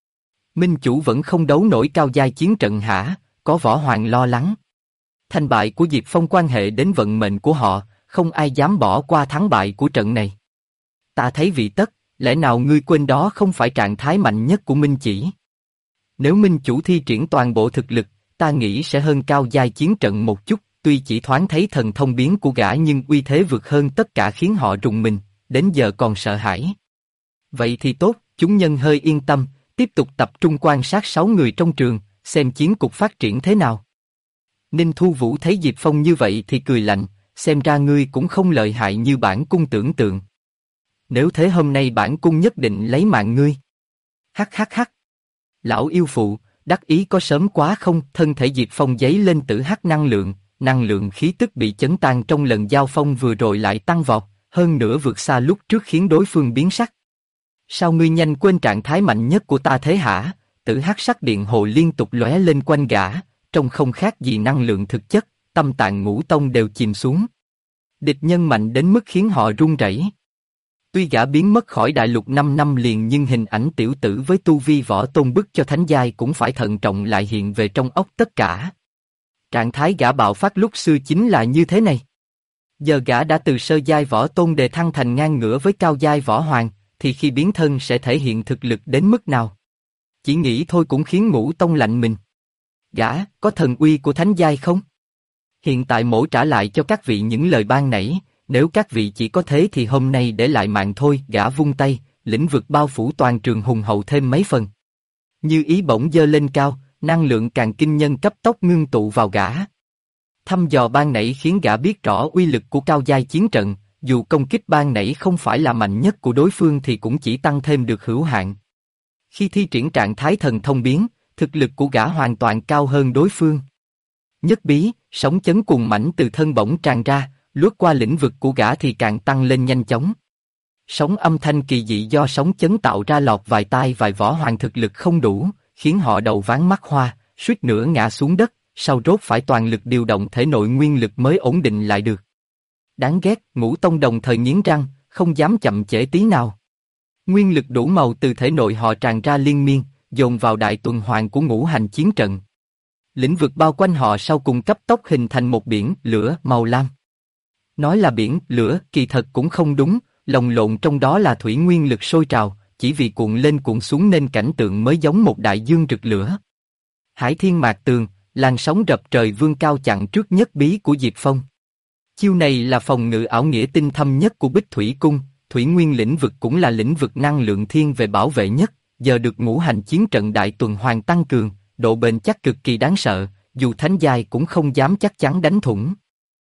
Minh chủ vẫn không đấu nổi cao giai chiến trận hả? Có võ hoàng lo lắng. Thành bại của Diệp Phong quan hệ đến vận mệnh của họ, không ai dám bỏ qua thắng bại của trận này. Ta thấy vị tất, lẽ nào ngươi quên đó không phải trạng thái mạnh nhất của Minh chỉ? Nếu Minh chủ thi triển toàn bộ thực lực, ta nghĩ sẽ hơn cao giai chiến trận một chút, tuy chỉ thoáng thấy thần thông biến của gã nhưng uy thế vượt hơn tất cả khiến họ rùng mình, đến giờ còn sợ hãi. Vậy thì tốt, chúng nhân hơi yên tâm, tiếp tục tập trung quan sát 6 người trong trường, xem chiến cục phát triển thế nào. Ninh Thu Vũ thấy Diệp Phong như vậy thì cười lạnh, xem ra ngươi cũng không lợi hại như bản cung tưởng tượng. Nếu thế hôm nay bản cung nhất định lấy mạng ngươi. Hắc hắc hắc. Lão yêu phụ, đắc ý có sớm quá không? Thân thể Diệp Phong giấy lên tử hắc năng lượng khí tức bị chấn tan trong lần giao phong vừa rồi lại tăng vọt, hơn nữa vượt xa lúc trước khiến đối phương biến sắc. Sao ngươi nhanh quên trạng thái mạnh nhất của ta thế hả? Tử hắc sắc điện hồ liên tục lóe lên quanh gã, trông không khác gì năng lượng thực chất, tâm tạng Ngũ Tông đều chìm xuống. Địch nhân mạnh đến mức khiến họ run rẩy. Tuy gã biến mất khỏi đại lục 5 năm liền nhưng hình ảnh tiểu tử với tu vi võ tôn bức cho thánh giai cũng phải thận trọng lại hiện về trong óc tất cả. Trạng thái gã bạo phát lúc xưa chính là như thế này. Giờ gã đã từ sơ giai võ tôn đề thăng thành ngang ngửa với cao giai võ hoàng, thì khi biến thân sẽ thể hiện thực lực đến mức nào? Chỉ nghĩ thôi cũng khiến Ngũ Tông lạnh mình. Gã, có thần uy của thánh giai không? Hiện tại mổ trả lại cho các vị những lời ban nãy, nếu các vị chỉ có thế thì hôm nay để lại mạng thôi. Gã vung tay, lĩnh vực bao phủ toàn trường hùng hậu thêm mấy phần. Như ý bỗng dơ lên cao, năng lượng càng kinh nhân cấp tốc ngưng tụ vào gã. Thăm dò ban nãy khiến gã biết rõ uy lực của cao giai chiến trận, dù công kích ban nãy không phải là mạnh nhất của đối phương thì cũng chỉ tăng thêm được hữu hạn. Khi thi triển trạng thái thần thông biến, thực lực của gã hoàn toàn cao hơn đối phương. Nhất bí, sóng chấn cuồng mãnh từ thân bỗng tràn ra, lướt qua lĩnh vực của gã thì càng tăng lên nhanh chóng. Sóng âm thanh kỳ dị do sóng chấn tạo ra lọt vài tai vài võ hoàng thực lực không đủ, khiến họ đầu váng mắt hoa, suýt nữa ngã xuống đất, sau rốt phải toàn lực điều động thể nội nguyên lực mới ổn định lại được. Đáng ghét, Ngũ Tông đồng thời nghiến răng, không dám chậm trễ tí nào. Nguyên lực đủ màu từ thể nội họ tràn ra liên miên, dồn vào đại tuần hoàn của ngũ hành chiến trận. Lĩnh vực bao quanh họ sau cùng cấp tốc hình thành một biển lửa màu lam. Nói là biển lửa kỳ thật cũng không đúng, lồng lộn trong đó là thủy nguyên lực sôi trào, chỉ vì cuộn lên cuộn xuống nên cảnh tượng mới giống một đại dương rực lửa. Hải Thiên Mạc Tường, làn sóng rập trời vươn cao chặn trước nhất bí của Diệp Phong. Chiêu này là phòng ngự ảo nghĩa tinh thâm nhất của Bích Thủy Cung, thủy nguyên lĩnh vực cũng là lĩnh vực năng lượng thiên về bảo vệ nhất, giờ được ngũ hành chiến trận đại tuần hoàn tăng cường, độ bền chắc cực kỳ đáng sợ, dù thánh giai cũng không dám chắc chắn đánh thủng.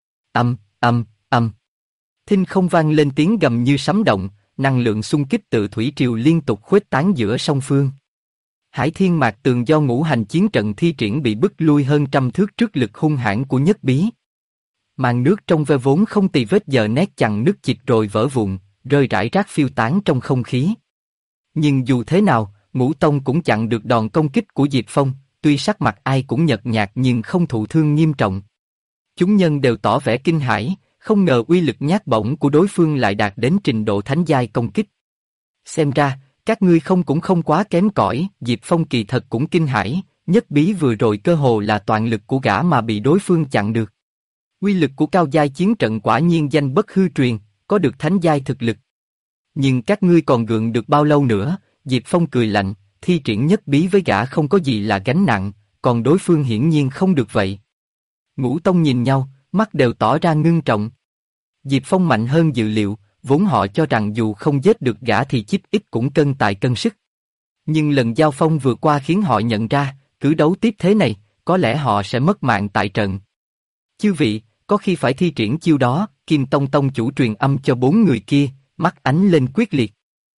Âm. Thinh không vang lên tiếng gầm như sấm động, năng lượng xung kích từ thủy triều liên tục khuếch tán giữa song phương. Hải Thiên Mạc Tường do ngũ hành chiến trận thi triển bị bức lui hơn trăm thước trước lực hung hãn của nhất bí. Màn nước trong ve vốn không tì vết giờ nét chằng nước chịch rồi vỡ vụn, rơi rải rác phiêu tán trong không khí. Nhưng dù thế nào, Ngũ Tông cũng chặn được đòn công kích của Diệp Phong, tuy sắc mặt ai cũng nhợt nhạt nhưng không thụ thương nghiêm trọng. Chúng nhân đều tỏ vẻ kinh hãi, không ngờ uy lực nhát bổng của đối phương lại đạt đến trình độ thánh giai công kích. Xem ra, các ngươi cũng không quá kém cỏi. Diệp Phong kỳ thật cũng kinh hãi, nhất bí vừa rồi cơ hồ là toàn lực của gã mà bị đối phương chặn được. Uy lực của cao giai chiến trận quả nhiên danh bất hư truyền, có được thánh giai thực lực. Nhưng các ngươi còn gượng được bao lâu nữa? Diệp Phong cười lạnh, thi triển nhất bí với gã không có gì là gánh nặng, còn đối phương hiển nhiên không được vậy. Ngũ Tông nhìn nhau, mắt đều tỏ ra ngưng trọng. Diệp Phong mạnh hơn dự liệu, vốn họ cho rằng dù không giết được gã thì chí ít cũng cân tài cân sức. Nhưng lần giao phong vừa qua khiến họ nhận ra, cứ đấu tiếp thế này, có lẽ họ sẽ mất mạng tại trận. Chư vị, có khi phải thi triển chiêu đó, Kim Tông tông chủ truyền âm cho 4 người kia, mắt ánh lên quyết liệt.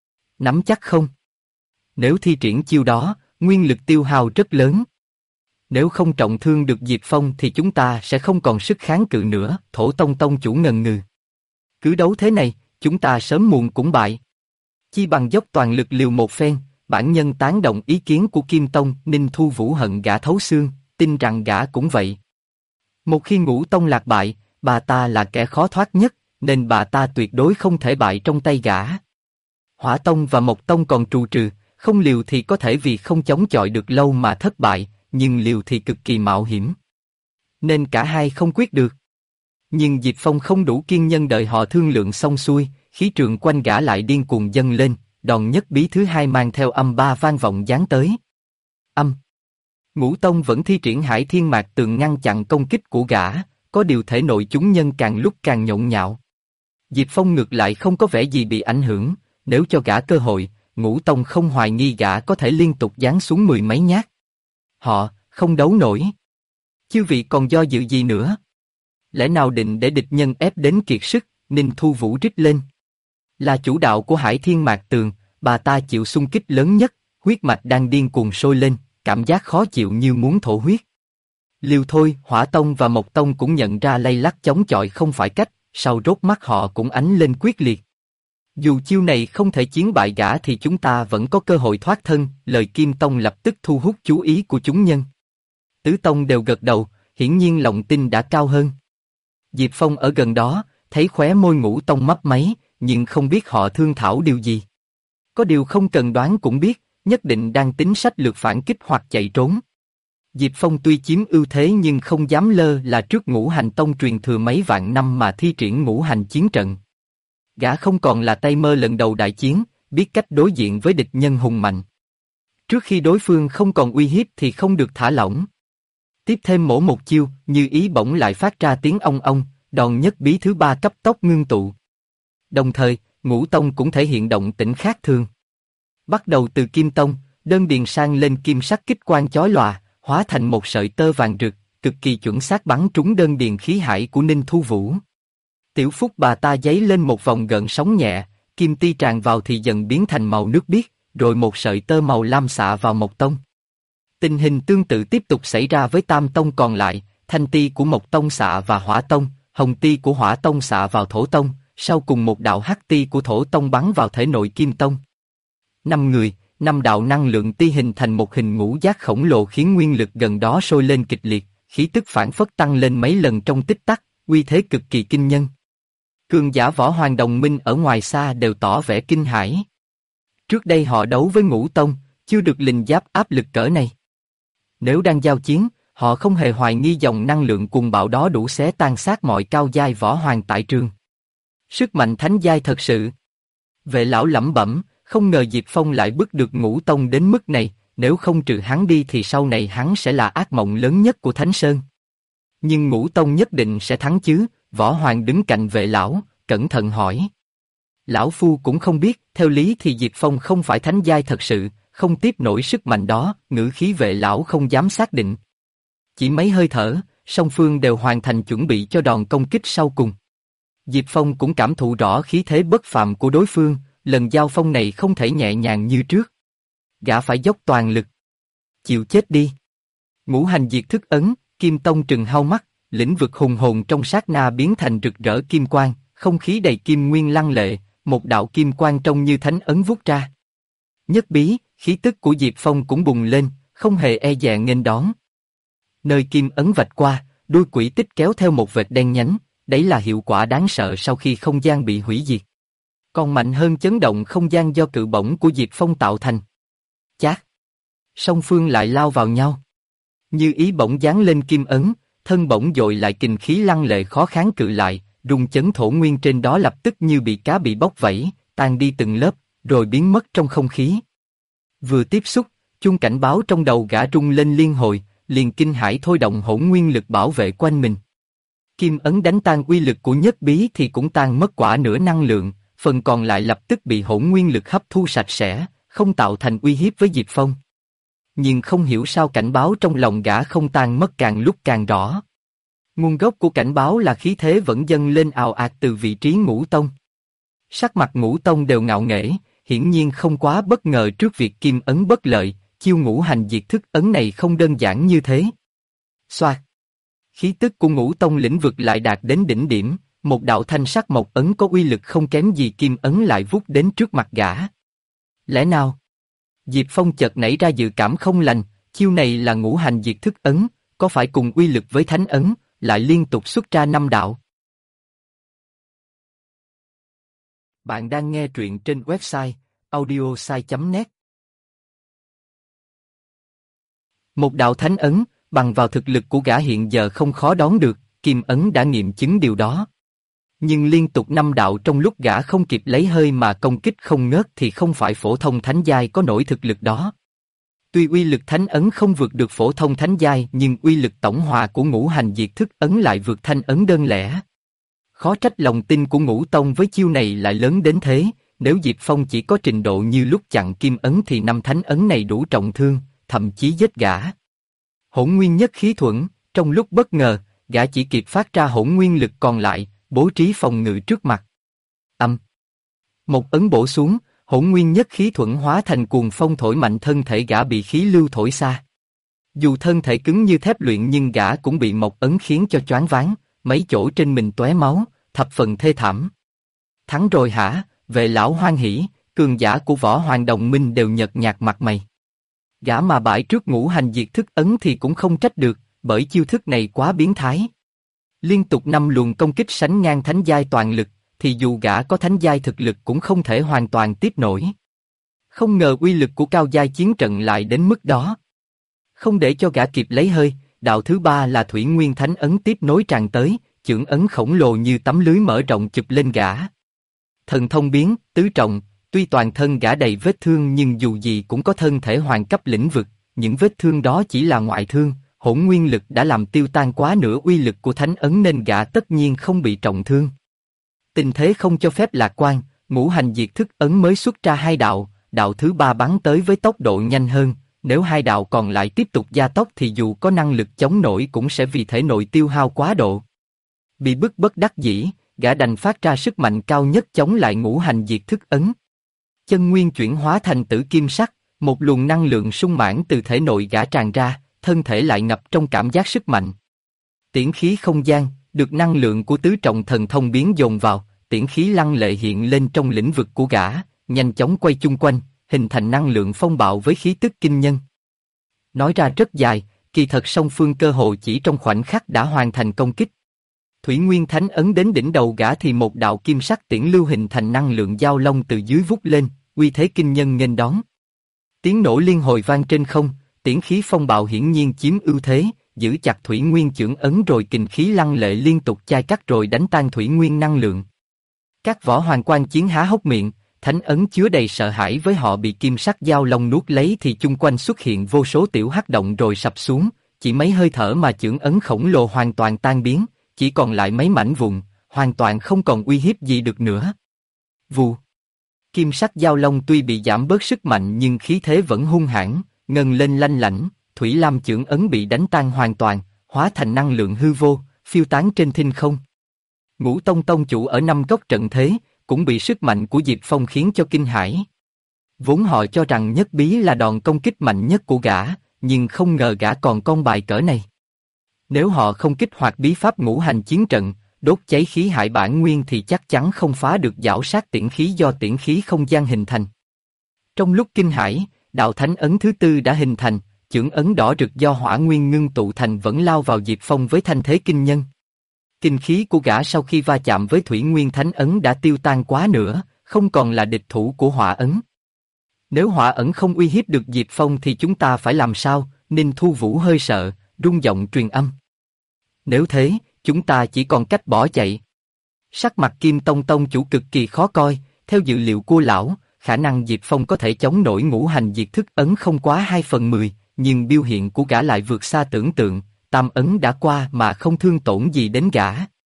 Nắm chắc không? Nếu thi triển chiêu đó, nguyên lực tiêu hao rất lớn. Nếu không trọng thương được Diệp Phong thì chúng ta sẽ không còn sức kháng cự nữa, Thổ Tông tông chủ ngần ngừ. Cứ đấu thế này, chúng ta sớm muộn cũng bại. Chi bằng dốc toàn lực liều một phen, bản nhân tán đồng ý kiến của Kim Tông, Ninh Thu Vũ hận gã thấu xương, tin rằng gã cũng vậy. Một khi Ngũ Tông lạc bại, bà ta là kẻ khó thoát nhất, nên bà ta tuyệt đối không thể bại trong tay gã. Hỏa Tông và Mộc Tông còn trù trừ, không liều thì có thể vì không chống chọi được lâu mà thất bại, nhưng liều thì cực kỳ mạo hiểm. Nên cả hai không quyết được. Nhưng Diệp Phong không đủ kiên nhẫn đợi họ thương lượng xong xuôi, khí trường quanh gã lại điên cuồng dâng lên, đòn nhất bí thứ hai mang theo âm ba vang vọng giáng tới. Âm. Ngũ Tông vẫn thi triển Hải Thiên Mạc Tường ngăn chặn công kích của gã, có điều thể nội chúng nhân càng lúc càng nhộn nhạo. Diệp Phong ngược lại không có vẻ gì bị ảnh hưởng, nếu cho gã cơ hội, Ngũ Tông không hoài nghi gã có thể liên tục giáng xuống 10 mấy nhát. Họ không đấu nổi. Chư vị còn do dự gì nữa? Lẽ nào định để địch nhân ép đến kiệt sức? Ninh Thu Vũ rít lên. Là chủ đạo của Hải Thiên Mạc Tường, bà ta chịu xung kích lớn nhất, huyết mạch đang điên cuồng sôi lên, cảm giác khó chịu như muốn thổ huyết. Liều thôi, Hỏa Tông và Mộc Tông cũng nhận ra lay lắc chống chọi không phải cách, sau rốt mắt họ cũng ánh lên quyết liệt. Dù chiêu này không thể chiến bại gã thì chúng ta vẫn có cơ hội thoát thân, lời Kim Tông lập tức thu hút chú ý của chúng nhân. Tứ Tông đều gật đầu, hiển nhiên lòng tin đã cao hơn. Diệp Phong ở gần đó, thấy khóe môi Ngũ Tông mấp máy, nhưng không biết họ thương thảo điều gì. Có điều không cần đoán cũng biết, nhất định đang tính sách lược phản kích hoặc chạy trốn. Diệp Phong tuy chiếm ưu thế nhưng không dám lơ là trước Ngũ Hành Tông truyền thừa mấy vạn năm mà thi triển ngũ hành chiến trận. Gã không còn là tay mơ lần đầu đại chiến, biết cách đối diện với địch nhân hùng mạnh. Trước khi đối phương không còn uy hiếp thì không được thả lỏng. Tiếp thêm mỗi một chiêu, như ý bỗng lại phát ra tiếng ong ong, đòn nhất bí thứ ba cấp tốc ngưng tụ. Đồng thời, Ngũ Tông cũng thể hiện động tĩnh khác thường. Bắt đầu từ Kim Tông, đơn điền sang lên kim sắc kích quang chói lòa, hóa thành một sợi tơ vàng rực, cực kỳ chuẩn xác bắn trúng đơn điền khí hải của Ninh Thu Vũ. Tiểu phúc bà ta giấy lên một vòng gợn sóng nhẹ, kim ti tràn vào thì dần biến thành màu nước biếc, rồi một sợi tơ màu lam xạ vào Mộc Tông. Tình hình tương tự tiếp tục xảy ra với Tam Tông còn lại, thanh ti của Mộc Tông xạ và Hỏa Tông, hồng ti của Hỏa Tông xạ vào Thổ Tông, sau cùng một đạo hắc ti của Thổ Tông bắn vào thể nội Kim Tông. 5 người, 5 đạo năng lượng ti hình thành một hình ngũ giác khổng lồ khiến nguyên lực gần đó sôi lên kịch liệt, khí tức phản phất tăng lên mấy lần trong tích tắc, uy thế cực kỳ kinh nhân. Cường giả Võ Hoàng đồng minh ở ngoài xa đều tỏ vẻ kinh hãi. Trước đây họ đấu với Ngũ Tông, chưa được lình giáp áp lực cỡ này. Nếu đang giao chiến, họ không hề hoài nghi dòng năng lượng cuồng bạo đó đủ xé tan xác mọi cao giai Võ Hoàng tại trường. Sức mạnh thánh giai thật sự. Vệ lão lẩm bẩm, không ngờ Diệp Phong lại bức được Ngũ Tông đến mức này, nếu không trừ hắn đi thì sau này hắn sẽ là ác mộng lớn nhất của Thánh Sơn. Nhưng Ngũ Tông nhất định sẽ thắng chứ? Võ Hoàng đứng cạnh vệ lão, cẩn thận hỏi. Lão Phu cũng không biết, theo lý thì Diệp Phong không phải thánh giai thật sự, không tiếp nổi sức mạnh đó, ngữ khí vệ lão không dám xác định. Chỉ mấy hơi thở, song phương đều hoàn thành chuẩn bị cho đòn công kích sau cùng. Diệp Phong cũng cảm thụ rõ khí thế bất phàm của đối phương, lần giao phong này không thể nhẹ nhàng như trước. Gã phải dốc toàn lực. Chịu chết đi. Ngũ hành diệt thức ấn, Kim Tông trừng hau mắt, lĩnh vực hùng hồn trong sát na biến thành rực rỡ kim quang, không khí đầy kim nguyên lăng lệ, một đạo kim quang trông như thánh ấn vút ra. Nhất bí, khí tức của Diệp Phong cũng bùng lên, không hề e dè nghênh đón. Nơi kim ấn vạch qua, đuôi quỷ tích kéo theo một vệt đen nhánh, đấy là hiệu quả đáng sợ sau khi không gian bị hủy diệt. Còn mạnh hơn chấn động không gian do cự bổng của Diệp Phong tạo thành. Chát! Song phương lại lao vào nhau. Như ý bổng giáng lên kim ấn, thân bổng dội lại kình khí lăng lệ khó kháng cự lại, rung chấn thổ nguyên trên đó lập tức như bị cá bị bóc vẫy, tan đi từng lớp, rồi biến mất trong không khí. Vừa tiếp xúc, chuông cảnh báo trong đầu gã rung lên liên hồi, liền kinh hãi thôi động hỗn nguyên lực bảo vệ quanh mình. Kim ấn đánh tan uy lực của nhất bí thì cũng tan mất quả nửa năng lượng, phần còn lại lập tức bị hỗn nguyên lực hấp thu sạch sẽ, không tạo thành uy hiếp với Diệp Phong. Nhưng không hiểu sao cảnh báo trong lòng gã không tan mất càng lúc càng rõ. Nguồn gốc của cảnh báo là khí thế vẫn dâng lên ào ạt từ vị trí Ngũ Tông. Sắc mặt Ngũ Tông đều ngạo nghễ, hiển nhiên không quá bất ngờ trước việc kim ấn bất lợi, chiêu ngũ hành diệt thức ấn này không đơn giản như thế. Xoạt. Khí tức của Ngũ Tông lĩnh vực lại đạt đến đỉnh điểm, một đạo thanh sắc mộc ấn có uy lực không kém gì kim ấn lại vút đến trước mặt gã. Lẽ nào? Diệp Phong chợt nảy ra dự cảm không lành, chiêu này là ngũ hành diệt thức ấn, có phải cùng uy lực với thánh ấn, lại liên tục xuất ra 5 đạo. Bạn đang nghe truyện trên website audiosai.net. Một đạo thánh ấn, bằng vào thực lực của gã hiện giờ không khó đoán được, kim ấn đã nghiệm chứng điều đó. Nhưng liên tục 5 đạo trong lúc gã không kịp lấy hơi mà công kích không ngớt thì không phải phổ thông thánh giai có nổi thực lực đó. Tuy uy lực thánh ấn không vượt được phổ thông thánh giai nhưng uy lực tổng hòa của ngũ hành diệt thức ấn lại vượt thanh ấn đơn lẻ. Khó trách lòng tin của Ngũ Tông với chiêu này lại lớn đến thế, nếu Diệp Phong chỉ có trình độ như lúc chặn kim ấn thì 5 thánh ấn này đủ trọng thương, thậm chí giết gã. Hỗn nguyên nhất khí thuẫn, trong lúc bất ngờ, gã chỉ kịp phát ra hỗn nguyên lực còn lại, bố trí phòng ngự trước mặt. Một ấn bổ xuống, hỗn nguyên nhất khí thuẫn hóa thành cuồng phong thổi mạnh thân thể gã bị khí lưu thổi xa. Dù thân thể cứng như thép luyện nhưng gã cũng bị một ấn khiến cho choáng váng, mấy chỗ trên mình tóe máu, thập phần thê thảm. Thắng rồi hả? Vệ lão hoan hỉ, cường giả của Võ Hoàng Đồng Minh đều nhợt nhạt mặt mày. Gã mà bại trước ngũ hành diệt thức ấn thì cũng không trách được, bởi chiêu thức này quá biến thái. Liên tục 5 luồng công kích sánh ngang thánh giai toàn lực, thì dù gã có thánh giai thực lực cũng không thể hoàn toàn tiếp nổi. Không ngờ uy lực của cao giai chiến trận lại đến mức đó. Không để cho gã kịp lấy hơi, đạo thứ 3 là Thủy Nguyên Thánh ấn tiếp nối tràn tới, chưởng ấn khổng lồ như tấm lưới mở rộng chụp lên gã. Thần thông biến, tứ trọng, tuy toàn thân gã đầy vết thương nhưng dù gì cũng có thân thể hoàng cấp lĩnh vực, những vết thương đó chỉ là ngoại thương, hỗn nguyên lực đã làm tiêu tan quá nửa uy lực của thánh ấn nên gã tất nhiên không bị trọng thương. Tình thế không cho phép lạc quan, ngũ hành diệt thức ấn mới xuất ra 2 đạo, đạo thứ 3 bắn tới với tốc độ nhanh hơn, nếu 2 đạo còn lại tiếp tục gia tốc thì dù có năng lực chống nổi cũng sẽ vì thể nội tiêu hao quá độ. Bị bức bất đắc dĩ, gã đành phát ra sức mạnh cao nhất chống lại ngũ hành diệt thức ấn. Chân nguyên chuyển hóa thành tử kim sắc, một luồng năng lượng sung mãn từ thể nội gã tràn ra, thân thể lại ngập trong cảm giác sức mạnh. Tiễn khí không gian, được năng lượng của tứ trọng thần thông biến dồn vào, tiễn khí lăng lệ hiện lên trong lĩnh vực của gã, nhanh chóng quay chung quanh, hình thành năng lượng phong bạo với khí tức kinh nhân. Nói ra rất dài, kỳ thật song phương cơ hội chỉ trong khoảnh khắc đã hoàn thành công kích. Thủy Nguyên Thánh ấn đến đỉnh đầu gã thì một đạo kim sắc tiễn lưu hình thành năng lượng giao long từ dưới vút lên, uy thế kinh nhân nghênh đón. Tiếng nổ liên hồi vang trên không, tiễn khí phong bạo hiển nhiên chiếm ưu thế, giữ chặt Thủy Nguyên chưởng ấn rồi kình khí lăng lệ liên tục chai cắt rồi đánh tan Thủy Nguyên năng lượng. Các võ hoàng quan chiến há hốc miệng, thánh ấn chứa đầy sợ hãi với họ bị kim sắc giao long nuốt lấy thì chung quanh xuất hiện vô số tiểu hắc động rồi sập xuống, chỉ mấy hơi thở mà chưởng ấn khổng lồ hoàn toàn tan biến, chỉ còn lại mấy mảnh vụn, hoàn toàn không còn uy hiếp gì được nữa. Vù. Kim sắc giao long tuy bị giảm bớt sức mạnh nhưng khí thế vẫn hung hãn, ngân lên lanh lảnh, thủy lam chưởng ấn bị đánh tan hoàn toàn, hóa thành năng lượng hư vô, phiêu tán trên thinh không. Ngũ Tông tông chủ ở 5 góc trận thế, cũng bị sức mạnh của Diệp Phong khiến cho kinh hãi. Vốn họ cho rằng Nhất Bí là đòn công kích mạnh nhất của gã, nhưng không ngờ gã còn con bài cỡ này. Nếu họ không kích hoạt bí pháp ngũ hành chiến trận, đốt cháy khí hải bản nguyên thì chắc chắn không phá được giảo sát tiễn khí do tiễn khí không gian hình thành. Trong lúc kinh hãi, đạo thánh ấn thứ 4 đã hình thành, chưởng ấn đỏ rực do hỏa nguyên ngưng tụ thành vẫn lao vào Diệp Phong với thanh thế kinh nhân. Kinh khí của gã sau khi va chạm với Thủy Nguyên Thánh ấn đã tiêu tan quá nửa, không còn là địch thủ của hỏa ấn. Nếu hỏa ấn không uy hiếp được Diệp Phong thì chúng ta phải làm sao? Ninh Thu Vũ hơi sợ, rung giọng truyền âm. Nếu thế, chúng ta chỉ còn cách bỏ chạy. Sắc mặt Kim Tông tông chủ cực kỳ khó coi, theo dự liệu của lão, khả năng Diệp Phong có thể chống nổi ngũ hành diệt thức ấn không quá 2/10, nhưng biểu hiện của gã lại vượt xa tưởng tượng, tam ấn đã qua mà không thương tổn gì đến gã.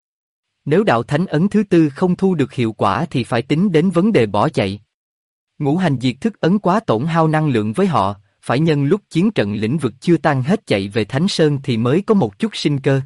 Nếu đạo thánh ấn thứ 4 không thu được hiệu quả thì phải tính đến vấn đề bỏ chạy. Ngũ hành diệt thức ấn quá tổn hao năng lượng với họ, phải nhân lúc chiến trận lĩnh vực chưa tan hết chạy về Thánh Sơn thì mới có một chút sinh cơ.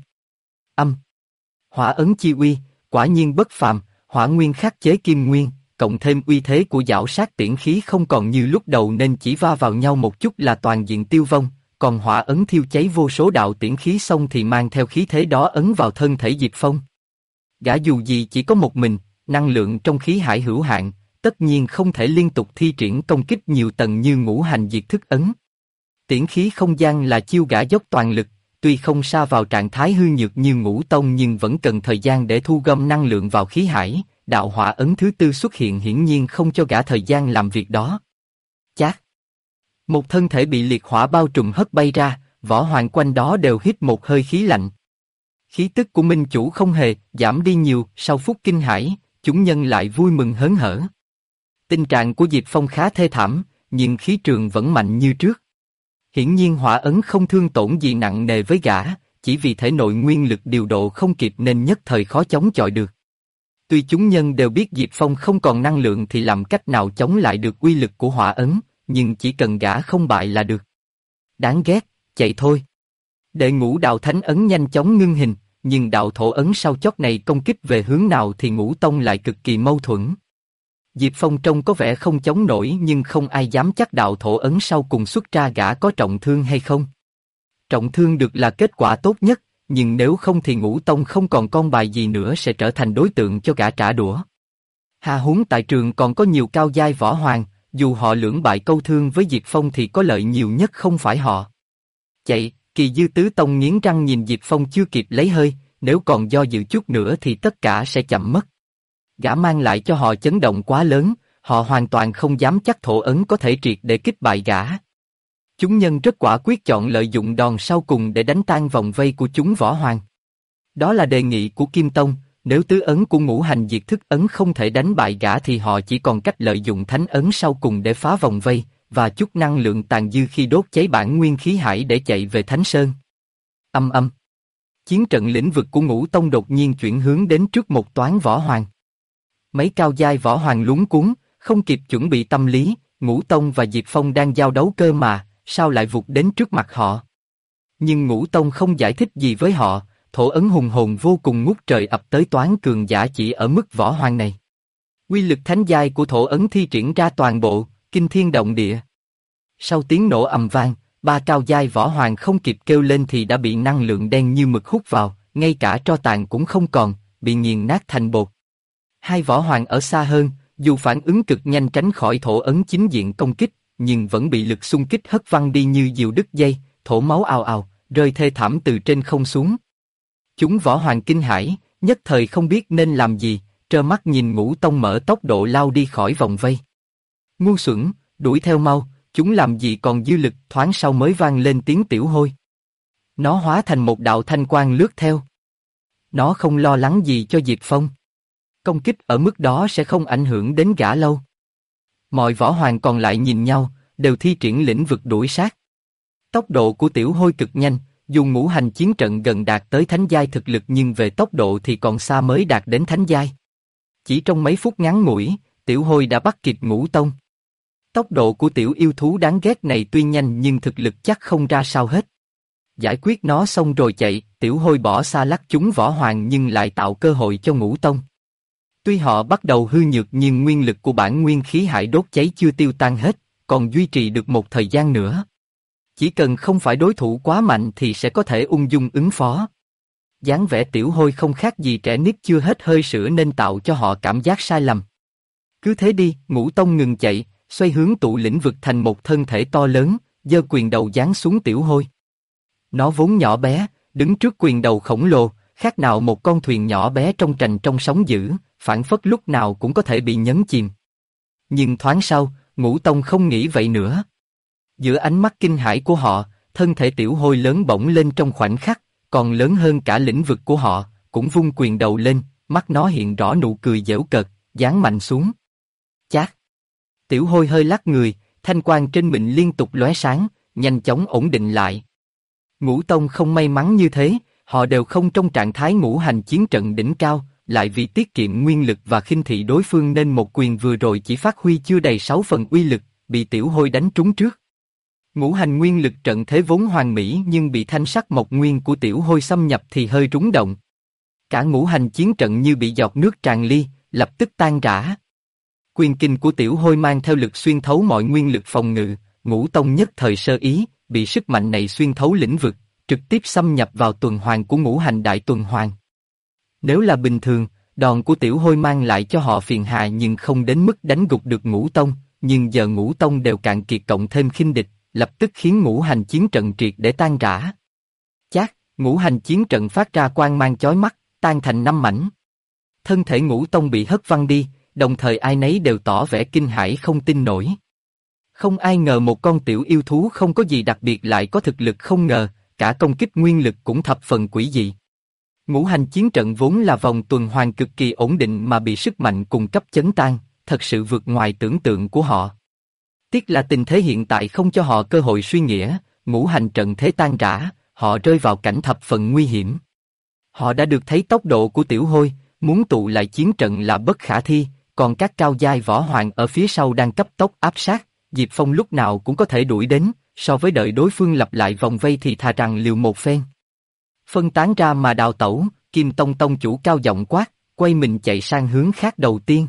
Hỏa ấn chi uy, quả nhiên bất phàm, hỏa nguyên khắc chế kim nguyên, cộng thêm uy thế của giảo sát tiễn khí không còn như lúc đầu nên chỉ va vào nhau một chút là toàn diện tiêu vong, còn hỏa ấn thiêu cháy vô số đạo tiễn khí xong thì mang theo khí thế đó ấn vào thân thể Diệp Phong. Gã dù gì chỉ có một mình, năng lượng trong khí hải hữu hạn, tất nhiên không thể liên tục thi triển công kích nhiều tầng như ngũ hành diệt thức ấn. Tiễn khí không gian là chiêu gã dốc toàn lực, tuy không sa vào trạng thái hư nhược như Ngũ Tông nhưng vẫn cần thời gian để thu gom năng lượng vào khí hải, đạo hỏa ấn thứ tư xuất hiện hiển nhiên không cho gã thời gian làm việc đó. Chát! Một thân thể bị liệt hỏa bao trùm hất bay ra, võ hoàng quanh đó đều hít một hơi khí lạnh. Khí tức của minh chủ không hề giảm đi nhiều, sau phút kinh hãi, chúng nhân lại vui mừng hớn hở. Tình trạng của Diệp Phong khá thê thảm, nhưng khí trường vẫn mạnh như trước. Hiển nhiên hỏa ấn không thương tổn gì nặng nề với gã, chỉ vì thể nội nguyên lực điều độ không kịp nên nhất thời khó chống chọi được. Tuy chúng nhân đều biết Diệp Phong không còn năng lượng thì làm cách nào chống lại được uy lực của hỏa ấn, nhưng chỉ cần gã không bại là được. Đáng ghét, chạy thôi. Đệ ngũ đạo thánh ấn nhanh chóng ngưng hình, nhưng đạo thổ ấn sau chót này công kích về hướng nào thì Ngũ Tông lại cực kỳ mâu thuẫn. Diệp Phong trông có vẻ không chống nổi nhưng không ai dám chắc đạo thổ ấn sau cùng xuất ra gã có trọng thương hay không. Trọng thương được là kết quả tốt nhất, nhưng nếu không thì Ngũ Tông không còn con bài gì nữa sẽ trở thành đối tượng cho gã trả đũa. Hà huống tại trường còn có nhiều cao giai võ hoàng, dù họ lưỡng bại câu thương với Diệp Phong thì có lợi nhiều nhất không phải họ. Chạy, Kỳ Dư Tứ Tông nghiến răng nhìn Diệp Phong chưa kịp lấy hơi, nếu còn do dự chút nữa thì tất cả sẽ chậm mất. Gã mang lại cho họ chấn động quá lớn, họ hoàn toàn không dám chắc thổ ấn có thể triệt để kích bại gã. Chúng nhân rất quả quyết chọn lợi dụng đòn sau cùng để đánh tan vòng vây của chúng võ hoàng. Đó là đề nghị của Kim Tông, nếu tứ ấn của ngũ hành diệt thức ấn không thể đánh bại gã thì họ chỉ còn cách lợi dụng thánh ấn sau cùng để phá vòng vây, và chút năng lượng tàn dư khi đốt cháy bản nguyên khí hải để chạy về Thánh Sơn. Chiến trận lĩnh vực của Ngũ Tông đột nhiên chuyển hướng đến trước một toán võ hoàng. Mấy cao giai võ hoàng luống cuống, không kịp chuẩn bị tâm lý, Ngũ Tông và Diệp Phong đang giao đấu cơ mà, sao lại vụt đến trước mặt họ? Nhưng Ngũ Tông không giải thích gì với họ, thổ ấn hùng hồn vô cùng ngút trời ập tới toán cường giả chỉ ở mức võ hoàng này. Uy lực thánh giai của thổ ấn thi triển ra toàn bộ, kinh thiên động địa. Sau tiếng nổ ầm vang, ba cao giai võ hoàng không kịp kêu lên thì đã bị năng lượng đen như mực hút vào, ngay cả tro tàn cũng không còn, bị nghiền nát thành bột. Hai võ hoàng ở xa hơn, dù phản ứng cực nhanh tránh khỏi thổ ấn chính diện công kích, nhưng vẫn bị lực xung kích hất văng đi như diều đứt dây, thổ máu ào ào, rơi thê thảm từ trên không xuống. Chúng võ hoàng kinh hãi, nhất thời không biết nên làm gì, trơ mắt nhìn Ngũ Tông mở tốc độ lao đi khỏi vòng vây. Ngu xuẩn, đuổi theo mau, chúng làm gì còn dư lực, thoáng sau mới vang lên tiếng tiểu hôi. Nó hóa thành một đạo thanh quang lướt theo. Nó không lo lắng gì cho Diệp Phong. Công kích ở mức đó sẽ không ảnh hưởng đến gã lâu. Mọi võ hoàng còn lại nhìn nhau, đều thi triển lĩnh vực đuổi sát. Tốc độ của tiểu hôi cực nhanh, dù ngũ hành chiến trận gần đạt tới thánh giai thực lực nhưng về tốc độ thì còn xa mới đạt đến thánh giai. Chỉ trong mấy phút ngắn ngủi, tiểu hôi đã bắt kịp Ngũ Tông. Tốc độ của tiểu yêu thú đáng ghét này tuy nhanh nhưng thực lực chắc không ra sao hết. Giải quyết nó xong rồi chạy, tiểu hôi bỏ xa lắc chúng võ hoàng nhưng lại tạo cơ hội cho Ngũ Tông. Tuy họ bắt đầu hư nhược nhưng nguyên lực của bản nguyên khí hải đốt cháy chưa tiêu tan hết, còn duy trì được một thời gian nữa. Chỉ cần không phải đối thủ quá mạnh thì sẽ có thể ung dung ứng phó. Dáng vẻ tiểu hôi không khác gì trẻ nít chưa hết hơi sữa nên tạo cho họ cảm giác sai lầm. Cứ thế đi, Ngũ Tông ngừng chạy, xoay hướng tụ lĩnh vực thành một thân thể to lớn, giơ quyền đầu giáng xuống tiểu hôi. Nó vốn nhỏ bé, đứng trước quyền đầu khổng lồ, khác nào một con thuyền nhỏ bé trong trành trong sóng dữ, phảng phất lúc nào cũng có thể bị nhấn chìm. Nhưng thoáng sau, Ngũ Tông không nghĩ vậy nữa. Giữa ánh mắt kinh hãi của họ, thân thể tiểu hôi lớn bỗng lên trong khoảnh khắc, còn lớn hơn cả lĩnh vực của họ, cũng vung quyền đầu lên, mắt nó hiện rõ nụ cười giễu cợt, giáng mạnh xuống. Chát! Tiểu hôi hơi lắc người, thanh quang trên mình liên tục lóe sáng, nhanh chóng ổn định lại. Ngũ Tông không may mắn như thế, họ đều không trong trạng thái ngũ hành chiến trận đỉnh cao, lại vì tiết kiệm nguyên lực và khinh thị đối phương nên một quyền vừa rồi chỉ phát huy chưa đầy 6 phần uy lực, bị tiểu hôi đánh trúng trước. Ngũ hành nguyên lực trận thế vốn hoàn mỹ nhưng bị thanh sắc mộc nguyên của tiểu hôi xâm nhập thì hơi rúng động. Cả ngũ hành chiến trận như bị giọt nước tràn ly, lập tức tan rã. Quyền kinh của tiểu hôi mang theo lực xuyên thấu mọi nguyên lực phòng ngự, Ngũ Tông nhất thời sơ ý, bị sức mạnh này xuyên thấu lĩnh vực, trực tiếp xâm nhập vào tuần hoàn của ngũ hành đại tuần hoàn. Nếu là bình thường, đòn của tiểu hôi mang lại cho họ phiền hà nhưng không đến mức đánh gục được Ngũ Tông, nhưng giờ Ngũ Tông đều cạn kiệt cộng thêm khinh địch, lập tức khiến ngũ hành chiến trận triệt để tan rã. Chát, ngũ hành chiến trận phát ra quang mang chói mắt, tan thành 5 mảnh. Thân thể Ngũ Tông bị hất văng đi, đồng thời ai nấy đều tỏ vẻ kinh hãi không tin nổi. Không ai ngờ một con tiểu yêu thú không có gì đặc biệt lại có thực lực không ngờ, cả công kích nguyên lực cũng thập phần quỷ dị. Ngũ hành chiến trận vốn là vòng tuần hoàn cực kỳ ổn định mà bị sức mạnh cùng cấp chấn tan, thật sự vượt ngoài tưởng tượng của họ. Tiếc là tình thế hiện tại không cho họ cơ hội suy nghĩa, ngũ hành trận thế tan rã, họ rơi vào cảnh thập phần nguy hiểm. Họ đã được thấy tốc độ của tiểu hôi, muốn tụ lại chiến trận là bất khả thi, còn các cao giai võ hoàng ở phía sau đang cấp tốc áp sát, Diệp Phong lúc nào cũng có thể đuổi đến, so với đợi đối phương lặp lại vòng vây thì thà rằng liều một phen. Phân tán ra mà đào tẩu, Kim Tông tông chủ cao giọng quát, quay mình chạy sang hướng khác đầu tiên.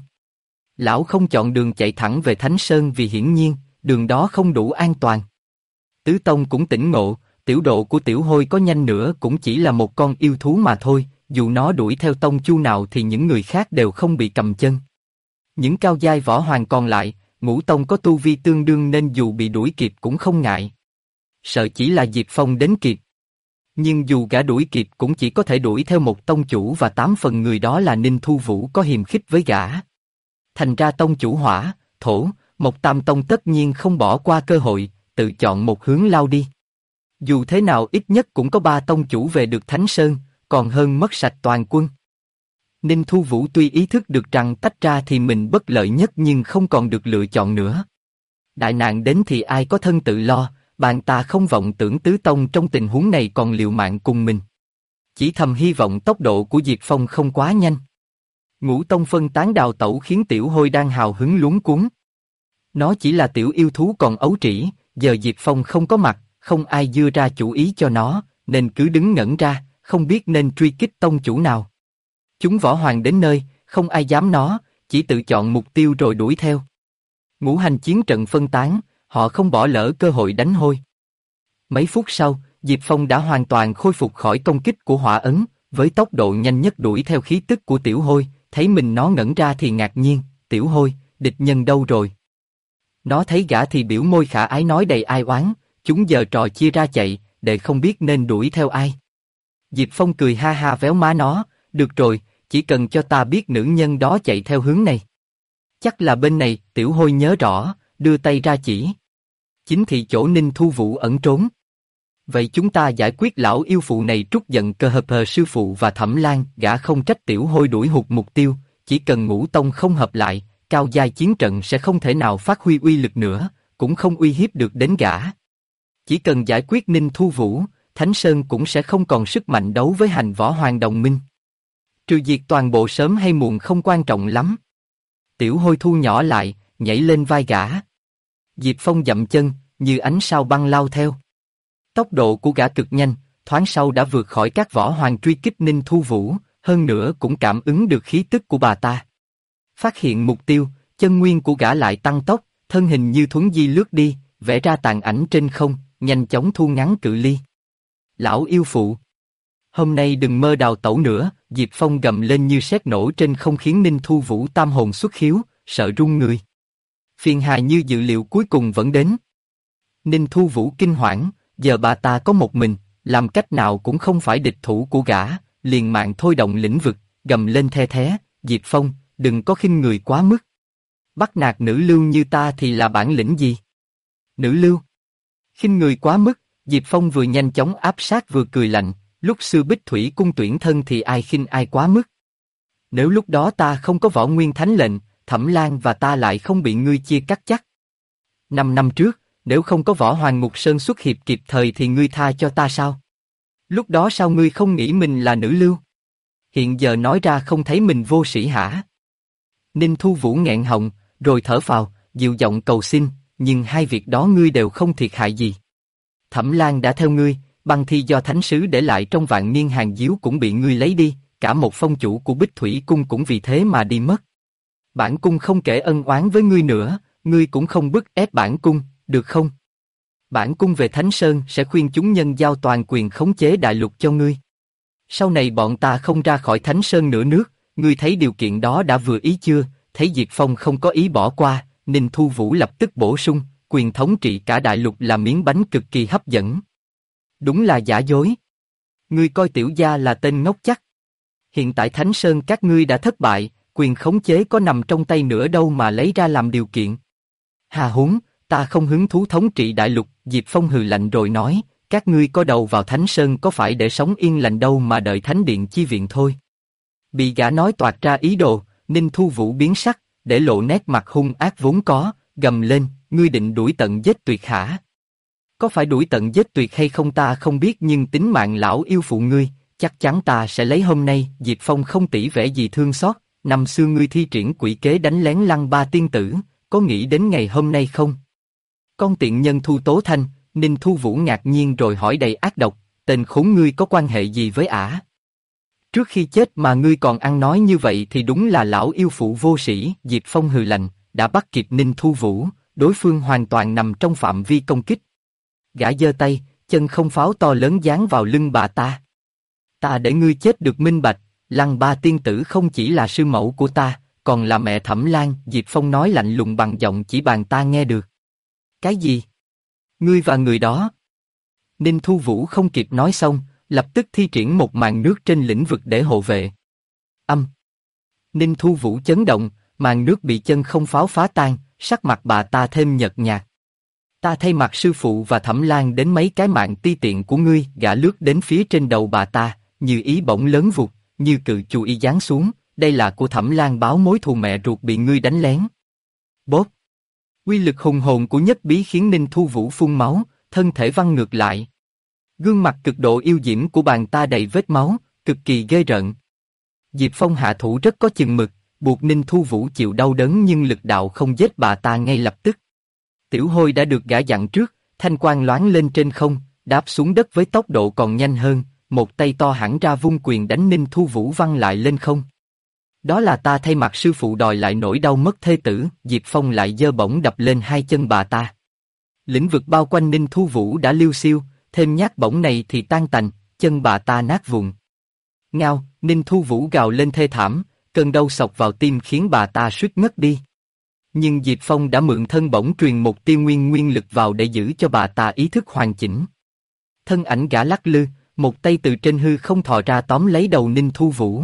Lão không chọn đường chạy thẳng về Thánh Sơn vì hiển nhiên, đường đó không đủ an toàn. Tứ Tông cũng tỉnh ngộ, tiểu độ của tiểu hôi có nhanh nữa cũng chỉ là một con yêu thú mà thôi, dù nó đuổi theo tông chu nào thì những người khác đều không bị cầm chân. Những cao giai võ hoàng còn lại, Ngũ Tông có tu vi tương đương nên dù bị đuổi kịp cũng không ngại. Sợ chỉ là Diệp Phong đến kịp. Nhưng dù gã đuổi kịp cũng chỉ có thể đuổi theo một tông chủ và 8 phần người đó là Ninh Thu Vũ có hiềm khích với gã. Thành ra tông chủ hỏa, thổ, Mộc Tam Tông tất nhiên không bỏ qua cơ hội, tự chọn một hướng lao đi. Dù thế nào ít nhất cũng có 3 tông chủ về được Thánh Sơn, còn hơn mất sạch toàn quân. Ninh Thu Vũ tuy ý thức được rằng tách ra thì mình bất lợi nhất nhưng không còn được lựa chọn nữa. Đại nạn đến thì ai có thân tự lo, bạn ta không vọng tưởng Tứ Tông trong tình huống này còn liều mạng cùng mình. Chỉ thầm hy vọng tốc độ của Diệp Phong không quá nhanh. Ngũ Tông phân tán đào tẩu khiến tiểu hôi đang hào hứng luống cuống. Nó chỉ là tiểu yêu thú còn ấu trĩ, giờ Diệp Phong không có mặt, không ai đưa ra chủ ý cho nó, nên cứ đứng ngẩn ra, không biết nên truy kích tông chủ nào. Chúng võ hoàng đến nơi, không ai dám nó, chỉ tự chọn mục tiêu rồi đuổi theo. Ngũ hành chiến trận phân tán, họ không bỏ lỡ cơ hội đánh hôi. Mấy phút sau, Diệp Phong đã hoàn toàn khôi phục khỏi công kích của hỏa ấn, với tốc độ nhanh nhất đuổi theo khí tức của tiểu hôi, thấy mình nó ngẩn ra thì ngạc nhiên, tiểu hôi, địch nhân đâu rồi? Nó thấy gã thì biểu môi khả ái nói đầy ai oán, chúng giờ trò chia ra chạy, để không biết nên đuổi theo ai. Diệp Phong cười ha ha véo má nó, được rồi, chỉ cần cho ta biết nữ nhân đó chạy theo hướng này. Chắc là bên này, tiểu hôi nhớ rõ, đưa tay ra chỉ. Chính thị chỗ Ninh Thu Vũ ẩn trốn. Vậy chúng ta giải quyết lão yêu phụ này trút giận cơ hợp hờ sư phụ và Thẩm Lan, gã không trách tiểu hôi đuổi hụt mục tiêu, chỉ cần Ngũ Tông không hợp lại, cao giai chiến trận sẽ không thể nào phát huy uy lực nữa, cũng không uy hiếp được đến gã. Chỉ cần giải quyết Ninh Thu Vũ, Thánh Sơn cũng sẽ không còn sức mạnh đấu với hành võ hoàng đồng minh. Trừ diệt toàn bộ sớm hay muộn không quan trọng lắm. Tiểu hôi thu nhỏ lại, nhảy lên vai gã. Diệp Phong dậm chân, như ánh sao băng lao theo. Tốc độ của gã cực nhanh, thoáng sau đã vượt khỏi các võ hoàng truy kích Ninh Thu Vũ, hơn nữa cũng cảm ứng được khí tức của bà ta. Phát hiện mục tiêu, chân nguyên của gã lại tăng tốc, thân hình như thuấn di lướt đi, vẽ ra tàn ảnh trên không, nhanh chóng thu ngắn cự ly. Lão yêu phụ, hôm nay đừng mơ đào tẩu nữa, Diệp Phong gầm lên như sét nổ trên không khiến Ninh Thu Vũ tam hồn xuất khiếu, sợ run người. Phiền hà như dự liệu cuối cùng vẫn đến. Ninh Thu Vũ kinh hoảng, giờ bà ta có một mình, làm cách nào cũng không phải địch thủ của gã, liền mạng thôi động lĩnh vực, gầm lên the thé, Diệp Phong, đừng có khinh người quá mức. Bắt nạt nữ lưu như ta thì là bản lĩnh gì? Nữ lưu? Khinh người quá mức, Diệp Phong vừa nhanh chóng áp sát vừa cười lạnh, lúc xưa Bích Thủy cung tuyển thân thì ai khinh ai quá mức. Nếu lúc đó ta không có võ nguyên thánh lệnh, Thẩm Lan và ta lại không bị ngươi chia cắt chắc. 5 năm trước, nếu không có võ hoàng Ngục Sơn xuất hiệp kịp thời thì ngươi tha cho ta sao? Lúc đó sao ngươi không nghĩ mình là nữ lưu? Hiện giờ nói ra không thấy mình vô sĩ hả? Ninh Thu Vũ nghẹn họng, rồi thở phào, dịu giọng cầu xin, nhưng hai việc đó ngươi đều không thiệt hại gì. Thẩm Lan đã theo ngươi, băng thi do thánh sứ để lại trong vạn niên hàng diếu cũng bị ngươi lấy đi, cả một phong chủ của Bích Thủy Cung cũng vì thế mà đi mất. Bản cung không kể ân oán với ngươi nữa, ngươi cũng không bức ép bản cung, được không? Bản cung về Thánh Sơn sẽ khuyên chúng nhân giao toàn quyền khống chế đại lục cho ngươi. Sau này bọn ta không ra khỏi Thánh Sơn nửa nước, ngươi thấy điều kiện đó đã vừa ý chưa? Thấy Diệp Phong không có ý bỏ qua, Ninh Thu Vũ lập tức bổ sung, quyền thống trị cả đại lục là miếng bánh cực kỳ hấp dẫn. Đúng là giả dối. Ngươi coi tiểu gia là tên ngốc chắc. Hiện tại Thánh Sơn các ngươi đã thất bại, quyền khống chế có nằm trong tay nữa đâu mà lấy ra làm điều kiện. Hà huống, ta không hứng thú thống trị đại lục, Diệp Phong hừ lạnh rồi nói, các ngươi có đầu vào Thánh Sơn có phải để sống yên lành đâu mà đợi Thánh Điện chi viện thôi. Bị gã nói toạc ra ý đồ, Ninh Thu Vũ biến sắc, để lộ nét mặt hung ác vốn có, gầm lên, ngươi định đuổi tận giết tuyệt hả? Có phải đuổi tận giết tuyệt hay không ta không biết nhưng tính mạng lão yêu phụ ngươi, chắc chắn ta sẽ lấy hôm nay. Diệp Phong không tỉ vẽ gì thương xót, năm xưa ngươi thi triển quỷ kế đánh lén Lăng Ba tiên tử, có nghĩ đến ngày hôm nay không? Con tiện nhân Thu Tố Thanh, Ninh Thu Vũ ngạc nhiên rồi hỏi đầy ác độc, tên khốn ngươi có quan hệ gì với ả? Trước khi chết mà ngươi còn ăn nói như vậy thì đúng là lão yêu phụ vô sĩ. Diệp Phong hừ lạnh, đã bắt kịp Ninh Thu Vũ, đối phương hoàn toàn nằm trong phạm vi công kích. Gã giơ tay, chân không pháo to lớn giáng vào lưng bà ta. Ta để ngươi chết được minh bạch, Lăng Ba tiên tử không chỉ là sư mẫu của ta, còn là mẹ Thẩm Lan. Diệp Phong nói lạnh lùng bằng giọng chỉ bàn ta nghe được. Cái gì? Ngươi và người đó? Ninh Thu Vũ không kịp nói xong, lập tức thi triển một màn nước trên lĩnh vực để hộ vệ. Ninh Thu Vũ chấn động, màn nước bị chân không pháo phá tan, sắc mặt bà ta thêm nhợt nhạt. Ta thay mặt sư phụ và Thẩm Lan đến mấy cái mạng ti tiện của ngươi. Gã lướt đến phía trên đầu bà ta, như ý bỗng lớn vụt, như cự chù y giáng xuống. Đây là của Thẩm Lan báo mối thù mẹ ruột bị ngươi đánh lén. Bốp! Uy lực hùng hồn của nhất bí khiến Ninh Thu Vũ phun máu, thân thể văng ngược lại. Gương mặt cực độ yêu diễm của bàn ta đầy vết máu, cực kỳ ghê rợn. Diệp Phong hạ thủ rất có chừng mực, buộc Ninh Thu Vũ chịu đau đớn nhưng lực đạo không giết bà ta ngay lập tức. Tiểu Hôi đã được gã dặn trước, thanh quang loáng lên trên không, đáp xuống đất với tốc độ còn nhanh hơn, một tay to hẳn ra vung quyền đánh Ninh Thu Vũ văng lại lên không. Đó là ta thay mặt sư phụ đòi lại nỗi đau mất thê tử. Diệp Phong lại giơ bổng đập lên hai chân bà ta. Lĩnh vực bao quanh Ninh Thu Vũ đã liêu xiêu, thêm nhát bổng này thì tan tành, chân bà ta nát vụn. Ngao, Ninh Thu Vũ gào lên thê thảm, cơn đau sộc vào tim khiến bà ta suýt ngất đi. Nhưng Diệp Phong đã mượn thân bổng truyền một tia nguyên lực vào để giữ cho bà ta ý thức hoàn chỉnh. Thân ảnh gã lắc lư, một tay từ trên hư không thò ra tóm lấy đầu Ninh Thu Vũ.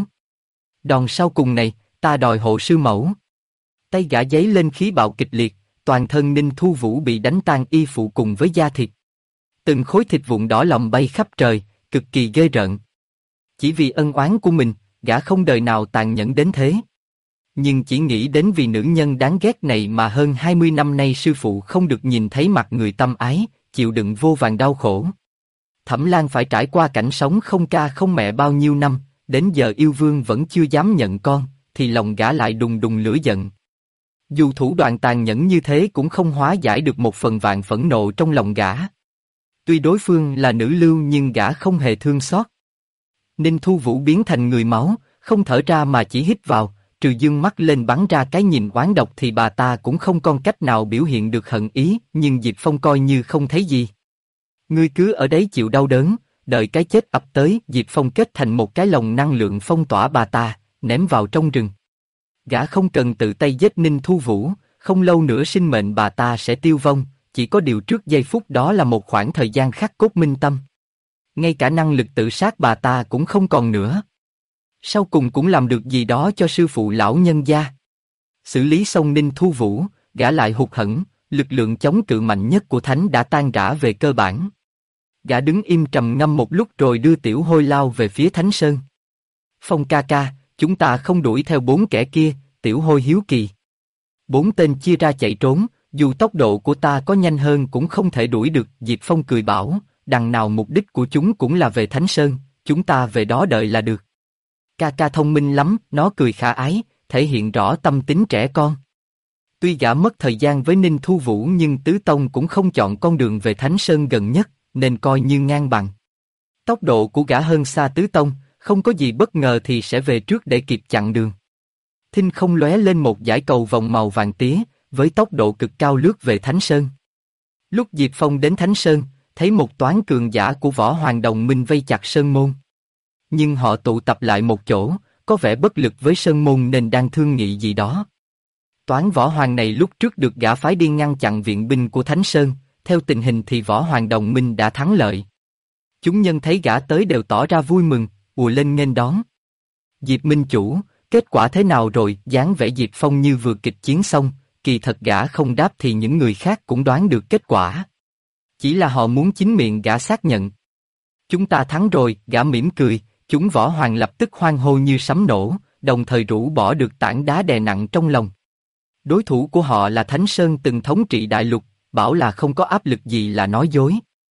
Đòn sau cùng này, ta đòi hộ sư mẫu. Tay gã giấy lên khí bạo kịch liệt, toàn thân Ninh Thu Vũ bị đánh tan y phụ cùng với da thịt. Từng khối thịt vụn đỏ lòm bay khắp trời, cực kỳ ghê rợn. Chỉ vì ân oán của mình, gã không đời nào tàn nhẫn đến thế. Nhưng chỉ nghĩ đến vì nữ nhân đáng ghét này mà hơn 20 năm nay sư phụ không được nhìn thấy mặt người tâm ái, chịu đựng vô vàn đau khổ. Thẩm Lan phải trải qua cảnh sống không cha không mẹ bao nhiêu năm, đến giờ yêu vương vẫn chưa dám nhận con, thì lòng gã lại đùng đùng lửa giận. Dù thủ đoạn tàn nhẫn như thế cũng không hóa giải được một phần vạn phẫn nộ trong lòng gã. Tuy đối phương là nữ lưu nhưng gã không hề thương xót. Ninh Thu Vũ biến thành người máu, không thở ra mà chỉ hít vào, trừ dương mắt lên bắn ra cái nhìn oán độc thì bà ta cũng không còn cách nào biểu hiện được hận ý, nhưng Diệp Phong coi như không thấy gì. Ngươi cứ ở đấy chịu đau đớn, đợi cái chết ập tới. Diệp Phong kết thành một cái lồng năng lượng phong tỏa bà ta, ném vào trong rừng. Gã không cần tự tay giết Ninh Thu Vũ, không lâu nữa sinh mệnh bà ta sẽ tiêu vong, chỉ có điều trước giây phút đó là một khoảng thời gian khắc cốt minh tâm. Ngay cả năng lực tự sát bà ta cũng không còn nữa. Sau cùng cũng làm được gì đó cho sư phụ lão nhân gia. Xử lý xong Ninh Thu Vũ, gã lại hụt hẫng, lực lượng chống cự mạnh nhất của Thánh đã tan rã về cơ bản. Gã đứng im trầm ngâm một lúc rồi đưa Tiểu Hôi lao về phía Thánh Sơn. Phong ca ca, chúng ta không đuổi theo 4 kẻ kia. Tiểu Hôi hiếu kỳ. 4 tên chia ra chạy trốn, dù tốc độ của ta có nhanh hơn cũng không thể đuổi được. Diệp Phong cười bảo, đằng nào mục đích của chúng cũng là về Thánh Sơn, chúng ta về đó đợi là được. Ca ca thông minh lắm, nó cười khả ái, thể hiện rõ tâm tính trẻ con. Tuy gã mất thời gian với Ninh Thu Vũ nhưng Tứ Tông cũng không chọn con đường về Thánh Sơn gần nhất, nên coi như ngang bằng. Tốc độ của gã hơn xa Tứ Tông, không có gì bất ngờ thì sẽ về trước để kịp chặn đường. Thinh không lóe lên một dải cầu vòng màu vàng tía, với tốc độ cực cao lướt về Thánh Sơn. Lúc Diệp Phong đến Thánh Sơn, thấy một toán cường giả của Võ Hoàng đồng minh vây chặt Sơn Môn. Nhưng họ tụ tập lại một chỗ, có vẻ bất lực với Sơn Môn nên đang thương nghị gì đó. Toán Võ Hoàng này lúc trước được gã phái đi ngăn chặn viện binh của Thánh Sơn, theo tình hình thì Võ Hoàng đồng minh đã thắng lợi. Chúng nhân thấy gã tới đều tỏ ra vui mừng, ùa lên nghênh đón. Diệp Minh Chủ, kết quả thế nào rồi? Dáng vẻ Diệp Phong như vừa kịch chiến xong, kỳ thật gã không đáp thì những người khác cũng đoán được kết quả. Chỉ là họ muốn chính miệng gã xác nhận. Chúng ta thắng rồi, gã mỉm cười, chúng Võ Hoàng lập tức hoan hô như sấm nổ, đồng thời rũ bỏ được tảng đá đè nặng trong lòng. Đối thủ của họ là Thánh Sơn từng thống trị đại lục, bảo là không có áp lực gì là nói dối.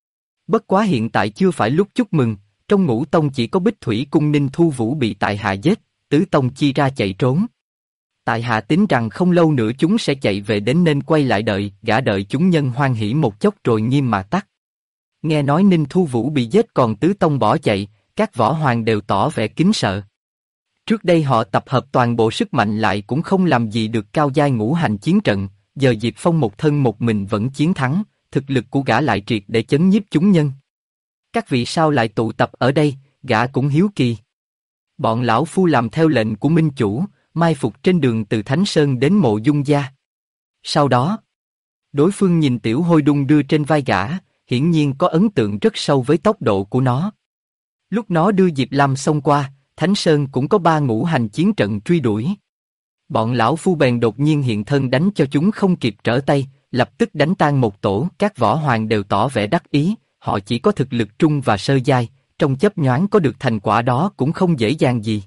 Bất quá hiện tại chưa phải lúc chúc mừng, trong Ngũ Tông chỉ có Bích Thủy Cung Ninh Thu Vũ bị tại hạ giết, Tứ Tông chia ra chạy trốn. Tại hạ tính rằng không lâu nữa chúng sẽ chạy về đến nên quay lại đợi, gã đợi chúng nhân hoan hỉ một chốc rồi nghiêm mà tắt. Nghe nói Ninh Thu Vũ bị giết còn Tứ Tông bỏ chạy, các Võ Hoàng đều tỏ vẻ kính sợ. Trước đây họ tập hợp toàn bộ sức mạnh lại cũng không làm gì được cao giai ngũ hành chiến trận, giờ Diệp Phong một thân một mình vẫn chiến thắng, thực lực của gã lại triệt để chấn nhiếp chúng nhân. Các vị sao lại tụ tập ở đây? Gã cũng hiếu kỳ. Bọn lão phu làm theo lệnh của Minh Chủ, mai phục trên đường từ Thánh Sơn đến Mộ Dung gia. Sau đó, đối phương nhìn tiểu hôi đung đưa trên vai gã, hiển nhiên có ấn tượng rất sâu với tốc độ của nó. Lúc nó đưa Diệp Lam xông qua, Thánh Sơn cũng có 3 ngũ hành chiến trận truy đuổi. Bọn lão phu bèn đột nhiên hiện thân đánh cho chúng không kịp trở tay, lập tức đánh tan một tổ. Các Võ Hoàng đều tỏ vẻ đắc ý, họ chỉ có thực lực trung và sơ giai, trong chớp nhoáng có được thành quả đó cũng không dễ dàng gì.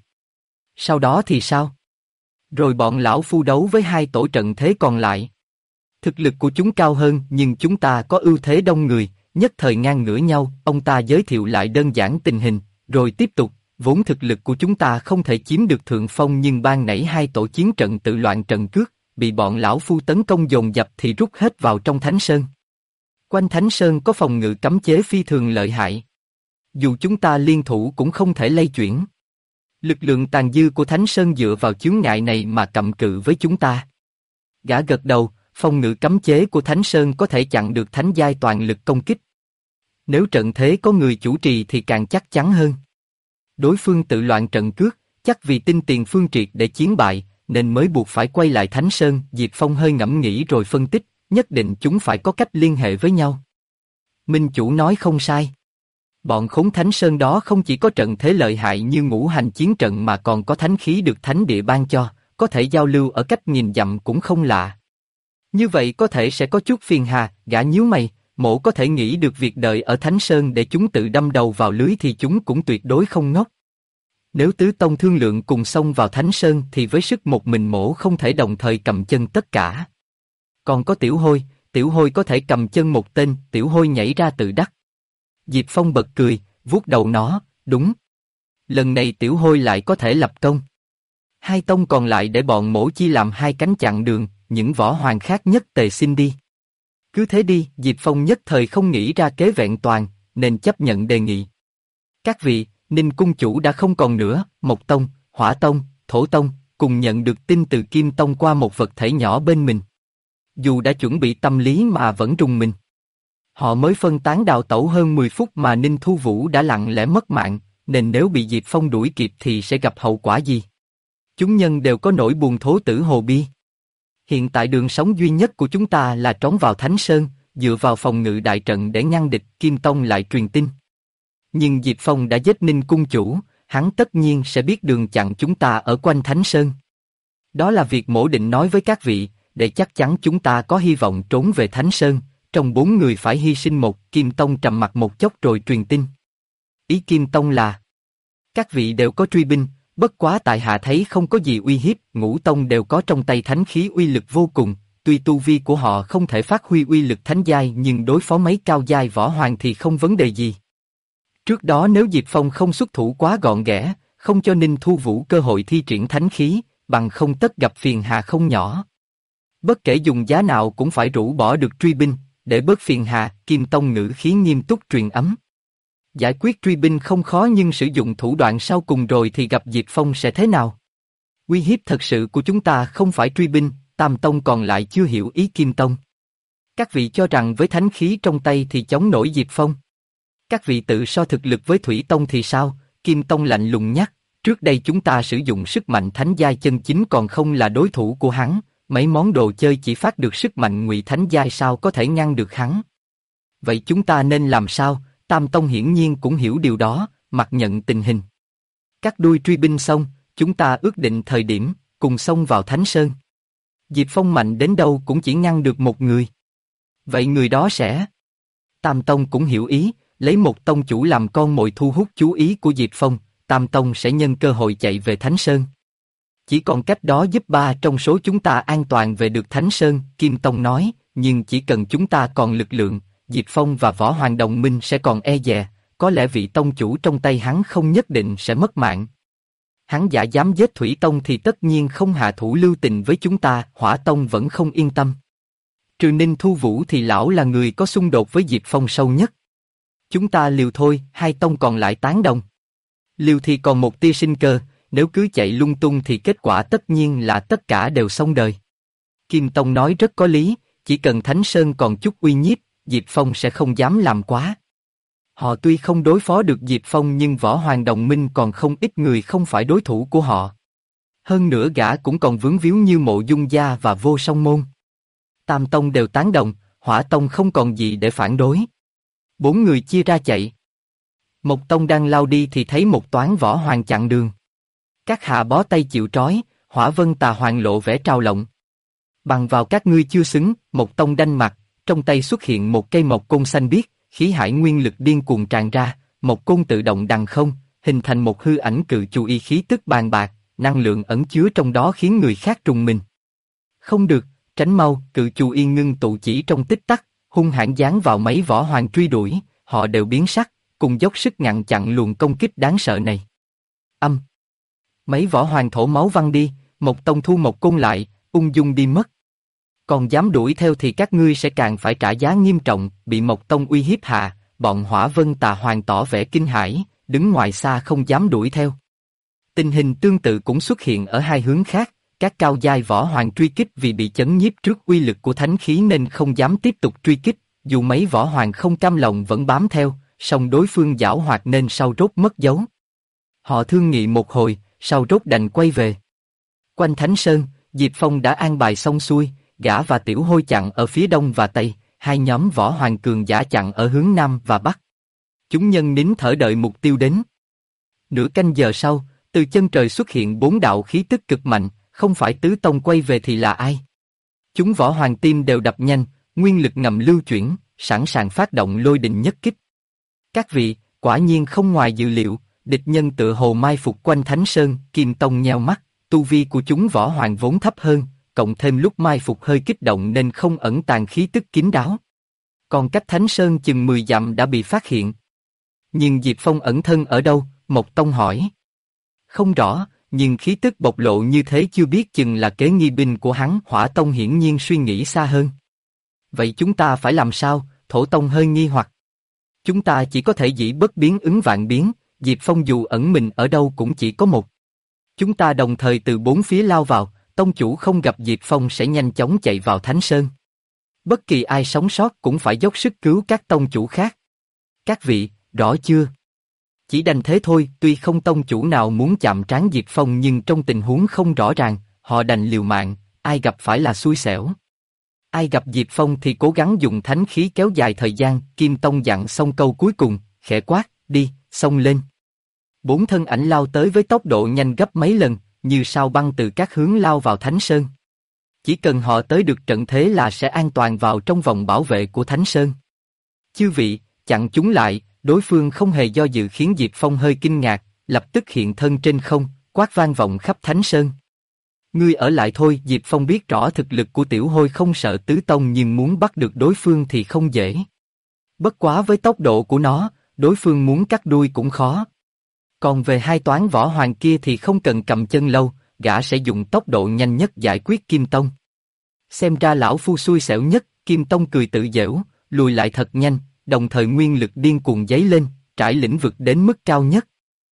Sau đó thì sao? Rồi bọn lão phu đấu với 2 tổ trận thế còn lại. Thực lực của chúng cao hơn nhưng chúng ta có ưu thế đông người, nhất thời ngang ngửa nhau. Ông ta giới thiệu lại đơn giản tình hình, rồi tiếp tục. Vốn thực lực của chúng ta không thể chiếm được thượng phong nhưng ban nãy 2 tổ chiến trận tự loạn trận cước, bị bọn lão phu tấn công dồn dập thì rút hết vào trong Thánh Sơn. Quanh Thánh Sơn có phòng ngự cấm chế phi thường lợi hại. Dù chúng ta liên thủ cũng không thể lay chuyển. Lực lượng tàn dư của Thánh Sơn dựa vào chướng ngại này mà cầm cự với chúng ta. Gã gật đầu, phòng ngự cấm chế của Thánh Sơn có thể chặn được thánh giai toàn lực công kích. Nếu trận thế có người chủ trì thì càng chắc chắn hơn. Đối phương tự loạn trận cước, chắc vì tin tiền phương triệt để chiến bại, nên mới buộc phải quay lại Thánh Sơn. Diệp Phong hơi ngẫm nghĩ rồi phân tích, nhất định chúng phải có cách liên hệ với nhau. Minh Chủ nói không sai. Bọn khốn Thánh Sơn đó không chỉ có trận thế lợi hại như ngũ hành chiến trận mà còn có thánh khí được thánh địa ban cho, có thể giao lưu ở cách nhìn dặm cũng không lạ. Như vậy có thể sẽ có chút phiền hà. Gã nhíu mày, mộ có thể nghĩ được việc đợi ở Thánh Sơn để chúng tự đâm đầu vào lưới thì chúng cũng tuyệt đối không ngốc. Nếu Tứ Tông thương lượng cùng xông vào Thánh Sơn thì với sức một mình mổ không thể đồng thời cầm chân tất cả. Còn có Tiểu Hôi có thể cầm chân một tên. Tiểu Hôi nhảy ra tự đắc. Diệp Phong bật cười, vuốt đầu nó, đúng. Lần này Tiểu Hôi lại có thể lập công. 2 tông còn lại để bọn mổ chia làm 2 cánh chặn đường, những Võ Hoàng khác nhất tề xin đi. Cứ thế đi. Diệp Phong nhất thời không nghĩ ra kế vẹn toàn, nên chấp nhận đề nghị. Các vị, Ninh Cung Chủ đã không còn nữa. Mộc Tông, Hỏa Tông, Thổ Tông cùng nhận được tin từ Kim Tông qua một vật thể nhỏ bên mình. Dù đã chuẩn bị tâm lý mà vẫn rùng mình. Họ mới phân tán đào tẩu hơn 10 phút mà Ninh Thu Vũ đã lặng lẽ mất mạng, nên nếu bị Diệp Phong đuổi kịp thì sẽ gặp hậu quả gì? Chúng nhân đều có nỗi buồn thố tử hồ bi. Hiện tại đường sống duy nhất của chúng ta là trốn vào Thánh Sơn, dựa vào phòng ngự đại trận để ngăn địch. Kim Tông lại truyền tin. Nhưng Diệp Phong đã giết Ninh Cung Chủ, hắn tất nhiên sẽ biết đường chặn chúng ta ở quanh Thánh Sơn. Đó là việc mổ định nói với các vị, để chắc chắn chúng ta có hy vọng trốn về Thánh Sơn. Trong 4 người phải hy sinh một. Kim Tông trầm mặc một chốc rồi truyền tin. Ý Kim Tông là các vị đều có truy binh, bất quá tại hạ thấy không có gì uy hiếp. Ngũ Tông đều có trong tay thánh khí uy lực vô cùng, tuy tu vi của họ không thể phát huy uy lực thánh giai nhưng đối phó mấy cao giai Võ Hoàng thì không vấn đề gì. Trước đó nếu Diệp Phong không xuất thủ quá gọn ghẽ, không cho Ninh Thu Vũ cơ hội thi triển thánh khí, bằng không tất gặp phiền hà không nhỏ. Bất kể dùng giá nào cũng phải rũ bỏ được truy binh, để bớt phiền hà, Kim Tông ngữ khí nghiêm túc truyền ấm. Giải quyết truy binh không khó nhưng sử dụng thủ đoạn sau cùng rồi thì gặp Diệp Phong sẽ thế nào? Uy hiếp thật sự của chúng ta không phải truy binh, Tam Tông còn lại chưa hiểu ý Kim Tông. Các vị cho rằng với thánh khí trong tay thì chống nổi Diệp Phong. Các vị tự so thực lực với Thủy Tông thì sao? Kim Tông lạnh lùng nhắc, trước đây chúng ta sử dụng sức mạnh thánh giai chân chính còn không là đối thủ của hắn, mấy món đồ chơi chỉ phát được sức mạnh ngụy thánh giai sao có thể ngăn được hắn. Vậy chúng ta nên làm sao? Tam Tông hiển nhiên cũng hiểu điều đó, mặc nhận tình hình. Cắt đuôi truy binh xong, chúng ta ước định thời điểm, cùng xông vào Thánh Sơn. Diệp Phong mạnh đến đâu cũng chỉ ngăn được một người. Vậy người đó sẽ... Tam Tông cũng hiểu ý, lấy một tông chủ làm con mồi thu hút chú ý của Diệp Phong, Tam Tông sẽ nhân cơ hội chạy về Thánh Sơn. Chỉ còn cách đó giúp ba trong số chúng ta an toàn về được Thánh Sơn, Kim Tông nói, nhưng chỉ cần chúng ta còn lực lượng, Diệp Phong và Võ Hoàng đồng minh sẽ còn e dè, có lẽ vị tông chủ trong tay hắn không nhất định sẽ mất mạng. Hắn giả dám giết Thủy Tông thì tất nhiên không hạ thủ lưu tình với chúng ta, Hỏa Tông vẫn không yên tâm. Trừ Ninh Thu Vũ thì lão là người có xung đột với Diệp Phong sâu nhất. Chúng ta liều thôi, hai tông còn lại tán đồng. Liều thì còn một tia sinh cơ, nếu cứ chạy lung tung thì kết quả tất nhiên là tất cả đều xong đời. Kim Tông nói rất có lý, chỉ cần Thánh Sơn còn chút uy nhiếp, Diệp Phong sẽ không dám làm quá. Họ tuy không đối phó được Diệp Phong nhưng Võ Hoàng đồng minh còn không ít người không phải đối thủ của họ. Hơn nữa gã cũng còn vướng víu như Mộ Dung Gia và Vô Song Môn. Tam Tông đều tán đồng, Hỏa Tông không còn gì để phản đối. Bốn người chia ra chạy. Một tông đang lao đi thì thấy một toán Võ Hoàng chặn đường. Các hạ bó tay chịu trói, Hỏa Vân Tà Hoàng lộ vẻ trao lộng. Bằng vào các ngươi chưa xứng, một tông đanh mặt, trong tay xuất hiện một cây mộc côn xanh biếc, khí hải nguyên lực điên cuồng tràn ra, mộc côn tự động đằng không, hình thành một hư ảnh cự chu y khí tức bàn bạc, năng lượng ẩn chứa trong đó khiến người khác trùng mình. Không được, tránh mau, cự chu y ngưng tụ chỉ trong tích tắc, hung hãn giáng vào mấy Võ Hoàng truy đuổi, họ đều biến sắc, cùng dốc sức ngăn chặn luồng công kích đáng sợ này. Mấy Võ Hoàng thổ máu văng đi, một tông thu một côn lại, ung dung đi mất. Còn dám đuổi theo thì các ngươi sẽ càng phải trả giá nghiêm trọng, bị Mộc Tông uy hiếp hạ, bọn Hỏa Vân Tà Hoàng tỏ vẻ kinh hãi, đứng ngoài xa không dám đuổi theo. Tình hình tương tự cũng xuất hiện ở hai hướng khác, các cao giai Võ Hoàng truy kích vì bị chấn nhiếp trước uy lực của thánh khí nên không dám tiếp tục truy kích, dù mấy Võ Hoàng không cam lòng vẫn bám theo, song đối phương giảo hoạt nên sau rốt mất dấu. Họ thương nghị một hồi, sau rốt đành quay về. Quanh Thánh Sơn, Diệp Phong đã an bài xong xuôi, gã và Tiểu Hôi chặn ở phía đông và tây, hai nhóm Võ Hoàng cường giả chặn ở hướng nam và bắc. Chúng nhân nín thở đợi mục tiêu đến. Nửa canh giờ sau, từ chân trời xuất hiện bốn đạo khí tức cực mạnh, không phải tứ tông quay về thì là ai? Chúng Võ Hoàng tim đều đập nhanh, nguyên lực ngầm lưu chuyển, sẵn sàng phát động lôi đình nhất kích. Các vị, quả nhiên không ngoài dự liệu, địch nhân tựa hồ mai phục quanh Thánh Sơn, Kim Tông nheo mắt, tu vi của chúng Võ Hoàng vốn thấp hơn, cộng thêm lúc mai phục hơi kích động nên không ẩn tàng khí tức kín đáo. Còn cách Thánh Sơn chừng 10 dặm đã bị phát hiện. Nhưng Diệp Phong ẩn thân ở đâu? Mộc Tông hỏi. Không rõ, nhưng khí tức bộc lộ như thế chưa biết chừng là kế nghi binh của hắn. Hỏa Tông hiển nhiên suy nghĩ xa hơn. Vậy chúng ta phải làm sao? Thổ Tông hơi nghi hoặc. Chúng ta chỉ có thể dĩ bất biến ứng vạn biến, Diệp Phong dù ẩn mình ở đâu cũng chỉ có một. Chúng ta đồng thời từ bốn phía lao vào, tông chủ không gặp Diệp Phong sẽ nhanh chóng chạy vào Thánh Sơn. Bất kỳ ai sống sót cũng phải dốc sức cứu các tông chủ khác. Các vị, rõ chưa? Chỉ đành thế thôi, tuy không tông chủ nào muốn chạm trán Diệp Phong nhưng trong tình huống không rõ ràng, họ đành liều mạng, ai gặp phải là xui xẻo. Ai gặp Diệp Phong thì cố gắng dùng thánh khí kéo dài thời gian, Kim Tông dặn xong câu cuối cùng, khẽ quát, đi, xông lên. Bốn thân ảnh lao tới với tốc độ nhanh gấp mấy lần, như sao băng từ các hướng lao vào Thánh Sơn. Chỉ cần họ tới được trận thế là sẽ an toàn vào trong vòng bảo vệ của Thánh Sơn. Chư vị, chặn chúng lại, đối phương không hề do dự khiến Diệp Phong hơi kinh ngạc, lập tức hiện thân trên không, quát vang vọng khắp Thánh Sơn. Ngươi ở lại thôi, Diệp Phong biết rõ thực lực của Tiểu Hôi không sợ tứ tông nhưng muốn bắt được đối phương thì không dễ. Bất quá với tốc độ của nó, đối phương muốn cắt đuôi cũng khó. Còn về hai toán Võ Hoàng kia thì không cần cầm chân lâu, gã sẽ dùng tốc độ nhanh nhất giải quyết Kim Tông. Xem ra lão phu xui xẻo nhất, Kim Tông cười tự giễu, lùi lại thật nhanh, đồng thời nguyên lực điên cuồng dấy lên, trải lĩnh vực đến mức cao nhất.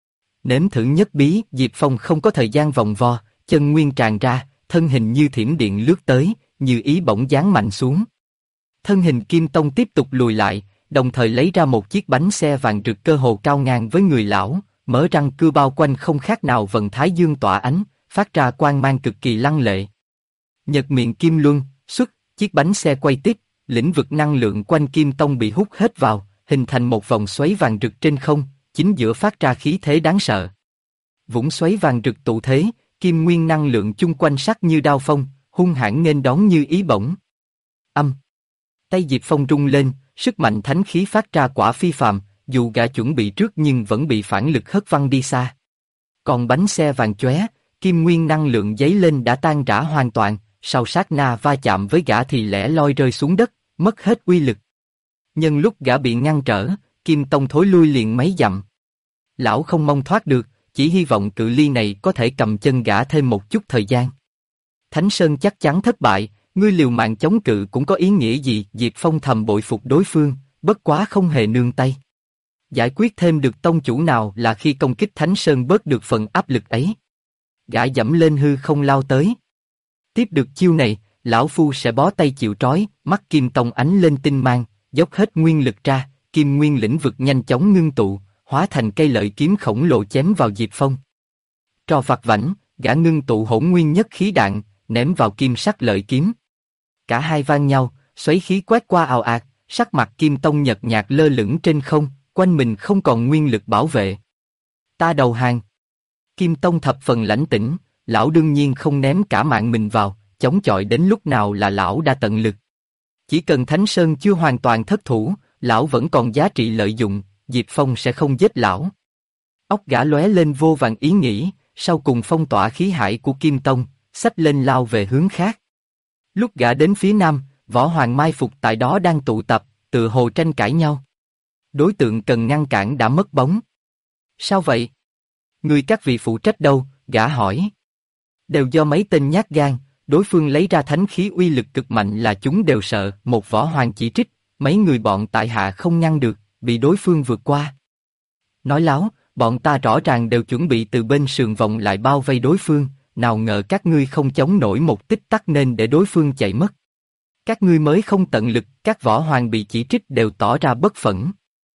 Nếm thử nhất bí, Diệp Phong không có thời gian vòng vo, chân nguyên tràn ra, thân hình như thiểm điện lướt tới, như ý bỗng giáng mạnh xuống. Thân hình Kim Tông tiếp tục lùi lại, đồng thời lấy ra một chiếc bánh xe vàng rực cơ hồ cao ngang với người lão, mở răng cưa bao quanh không khác nào vầng thái dương tỏa ánh, phát ra quang mang cực kỳ lăng lệ. Nhật miệng kim luân, xuất, chiếc bánh xe quay tiếp, lĩnh vực năng lượng quanh Kim Tông bị hút hết vào, hình thành một vòng xoáy vàng rực trên không, chính giữa phát ra khí thế đáng sợ. Vũng xoáy vàng rực tụ thế, kim nguyên năng lượng chung quanh sắc như đao phong, hung hãn nghênh đón như ý bổng. Âm. Tay Diệp Phong rung lên, sức mạnh thánh khí phát ra quả phi phàm, dù gã chuẩn bị trước nhưng vẫn bị phản lực hất văng đi xa. Còn bánh xe vàng chóe, kim nguyên năng lượng dấy lên đã tan rã hoàn toàn, sau sát na va chạm với gã thì lẻ loi rơi xuống đất, mất hết uy lực. Nhân lúc gã bị ngăn trở, Kim Tông thối lui liền mấy dặm. Lão không mong thoát được, chỉ hy vọng cự ly này có thể cầm chân gã thêm một chút thời gian. Thánh Sơn chắc chắn thất bại, ngươi liều mạng chống cự cũng có ý nghĩa gì? Diệp Phong thầm bội phục đối phương, bất quá không hề nương tay. Giải quyết thêm được tông chủ nào là khi công kích Thánh Sơn bớt được phần áp lực ấy. Gã dẫm lên hư không lao tới. Tiếp được chiêu này, lão phu sẽ bó tay chịu trói. Mắt Kim Tông ánh lên tinh mang, dốc hết nguyên lực ra, kim nguyên lĩnh vực nhanh chóng ngưng tụ, hóa thành cây lợi kiếm khổng lồ chém vào Diệp Phong. Trò vặt vãnh, gã ngưng tụ hỗn nguyên nhất khí đạn, ném vào kim sắc lợi kiếm. Cả hai van nhau, xoáy khí quét qua ào ạt, sắc mặt Kim Tông nhợt nhạt lơ lửng trên không, quanh mình không còn nguyên lực bảo vệ. Ta đầu hàng. Kim Tông thập phần lãnh tĩnh, lão đương nhiên không ném cả mạng mình vào, chống chọi đến lúc nào là lão đã tận lực. Chỉ cần Thánh Sơn chưa hoàn toàn thất thủ, lão vẫn còn giá trị lợi dụng, Diệp Phong sẽ không giết lão. Óc gã lóe lên vô vàn ý nghĩ, sau cùng phong tỏa khí hải của Kim Tông, xách lên lao về hướng khác. Lúc gã đến phía nam, võ hoàng mai phục tại đó đang tụ tập, tự hồ tranh cãi nhau. Đối tượng cần ngăn cản đã mất bóng. Sao vậy? Người các vị phụ trách đâu? Gã hỏi. Đều do mấy tên nhát gan, đối phương lấy ra thánh khí uy lực cực mạnh là chúng đều sợ. Một võ hoàng chỉ trích, mấy người bọn tại hạ không ngăn được, bị đối phương vượt qua. Nói láo, bọn ta rõ ràng đều chuẩn bị từ bên sườn vòng lại bao vây đối phương, nào ngờ các ngươi không chống nổi một tích tắc nên để đối phương chạy mất. Các ngươi mới không tận lực, các võ hoàng bị chỉ trích đều tỏ ra bất phẫn.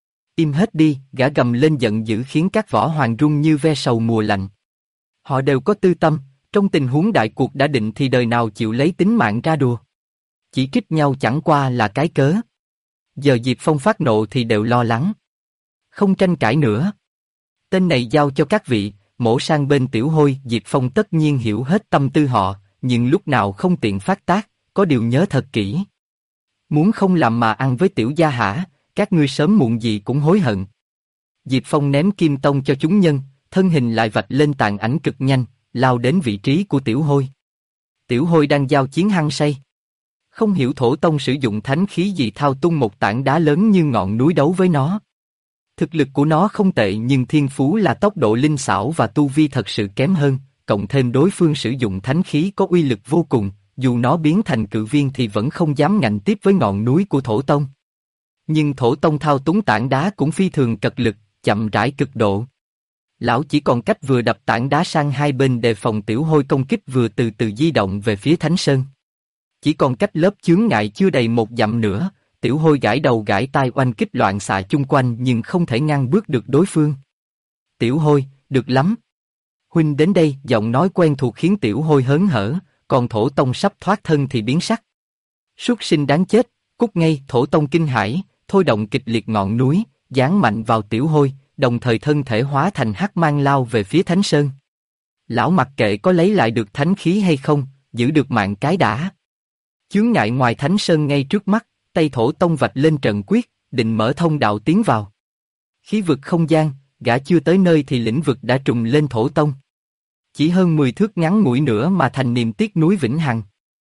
Im hết đi, gã gầm lên giận dữ khiến các võ hoàng run như ve sầu mùa lạnh. Họ đều có tư tâm, trong tình huống đại cuộc đã định thì đời nào chịu lấy tính mạng ra đùa. Chỉ trích nhau chẳng qua là cái cớ. Giờ Diệp Phong phát nộ thì đều lo lắng. Không tranh cãi nữa. Tên này giao cho các vị, mổ sang bên Tiểu Hôi. Diệp Phong tất nhiên hiểu hết tâm tư họ, nhưng lúc nào không tiện phát tác, có điều nhớ thật kỹ. Muốn không làm mà ăn với Tiểu gia hả, các ngươi sớm muộn gì cũng hối hận. Diệp Phong ném Kim Tông cho chúng nhân, thân hình lại vạch lên tàn ảnh cực nhanh, lao đến vị trí của Tiểu Hôi. Tiểu Hôi đang giao chiến hăng say. Không hiểu Thổ Tông sử dụng thánh khí gì thao tung một tảng đá lớn như ngọn núi đấu với nó. Thực lực của nó không tệ nhưng thiên phú là tốc độ linh xảo và tu vi thật sự kém hơn, cộng thêm đối phương sử dụng thánh khí có uy lực vô cùng, dù nó biến thành cự viên thì vẫn không dám ngạnh tiếp với ngọn núi của Thổ Tông. Nhưng Thổ Tông thao túng tảng đá cũng phi thường cật lực, chậm rãi cực độ. Lão chỉ còn cách vừa đập tảng đá sang hai bên đề phòng Tiểu Hôi công kích vừa từ từ di động về phía Thánh Sơn. Chỉ còn cách lớp chướng ngại chưa đầy một dặm nữa, Tiểu Hôi gãi đầu gãi tai oanh kích loạn xạ chung quanh nhưng không thể ngăn bước được đối phương. Tiểu Hôi, được lắm. Huynh đến đây, giọng nói quen thuộc khiến Tiểu Hôi hớn hở, còn Thổ Tông sắp thoát thân thì biến sắc. Súc sinh đáng chết, cút ngay. Thổ Tông kinh hãi, thôi động kịch liệt ngọn núi, giáng mạnh vào Tiểu Hôi, đồng thời thân thể hóa thành hắc mang lao về phía Thánh Sơn. Lão mặc kệ có lấy lại được thánh khí hay không, giữ được mạng cái đã. Chướng ngại ngoài Thánh Sơn ngay trước mắt, tay Thổ Tông vạch lên trận quyết, định mở thông đạo tiến vào. Khí vực không gian, gã chưa tới nơi thì lĩnh vực đã trùng lên Thổ Tông. Chỉ hơn 10 thước ngắn ngủi nữa mà thành niềm tiếc núi vĩnh hằng.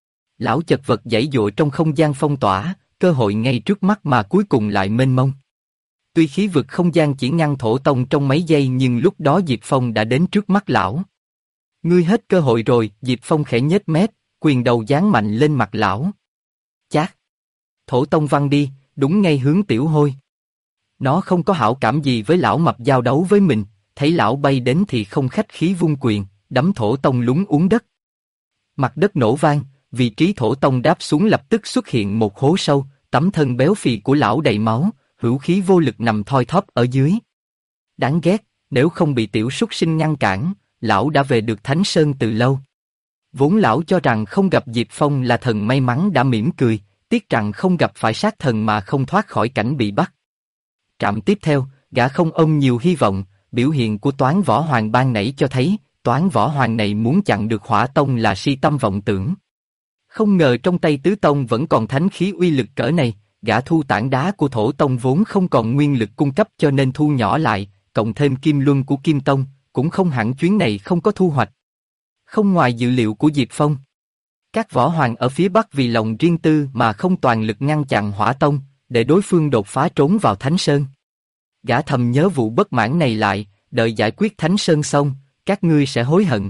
Lão chật vật giãy giụa trong không gian phong tỏa, cơ hội ngay trước mắt mà cuối cùng lại mênh mông. Tuy khí vực không gian chỉ ngăn Thổ Tông trong mấy giây nhưng lúc đó Diệp Phong đã đến trước mắt lão. Ngươi hết cơ hội rồi. Diệp Phong khẽ nhếch mép, quyền đầu giáng mạnh lên mặt lão. Chát! Thổ tông văng đi, đúng ngay hướng Tiểu Hôi. Nó không có hảo cảm gì với lão mập giao đấu với mình, thấy lão bay đến thì không khách khí vung quyền, đấm thổ tông lún uống đất. Mặt đất nổ vang, vị trí thổ tông đáp xuống lập tức xuất hiện một hố sâu, tấm thân béo phì của lão đầy máu, hữu khí vô lực nằm thoi thóp ở dưới. Đáng ghét, nếu không bị tiểu súc sinh ngăn cản, lão đã về được Thánh Sơn từ lâu. Vốn lão cho rằng không gặp Diệp Phong là thần may mắn đã mỉm cười, tiếc rằng không gặp phải sát thần mà không thoát khỏi cảnh bị bắt. Trạm tiếp theo, gã không ôm nhiều hy vọng, biểu hiện của Toán Võ Hoàng ban nãy cho thấy, Toán Võ Hoàng này muốn chặn được Hỏa Tông là si tâm vọng tưởng. Không ngờ trong tay Tứ Tông vẫn còn thánh khí uy lực cỡ này, gã thu tảng đá của Thổ Tông vốn không còn nguyên lực cung cấp cho nên thu nhỏ lại, cộng thêm kim luân của Kim Tông, cũng không hẳn chuyến này không có thu hoạch. Không ngoài dự liệu của Diệp Phong. Các võ hoàng ở phía Bắc vì lòng riêng tư mà không toàn lực ngăn chặn Hỏa Tông, để đối phương đột phá trốn vào Thánh Sơn. Gã thầm nhớ vụ bất mãn này lại, đợi giải quyết Thánh Sơn xong, các ngươi sẽ hối hận.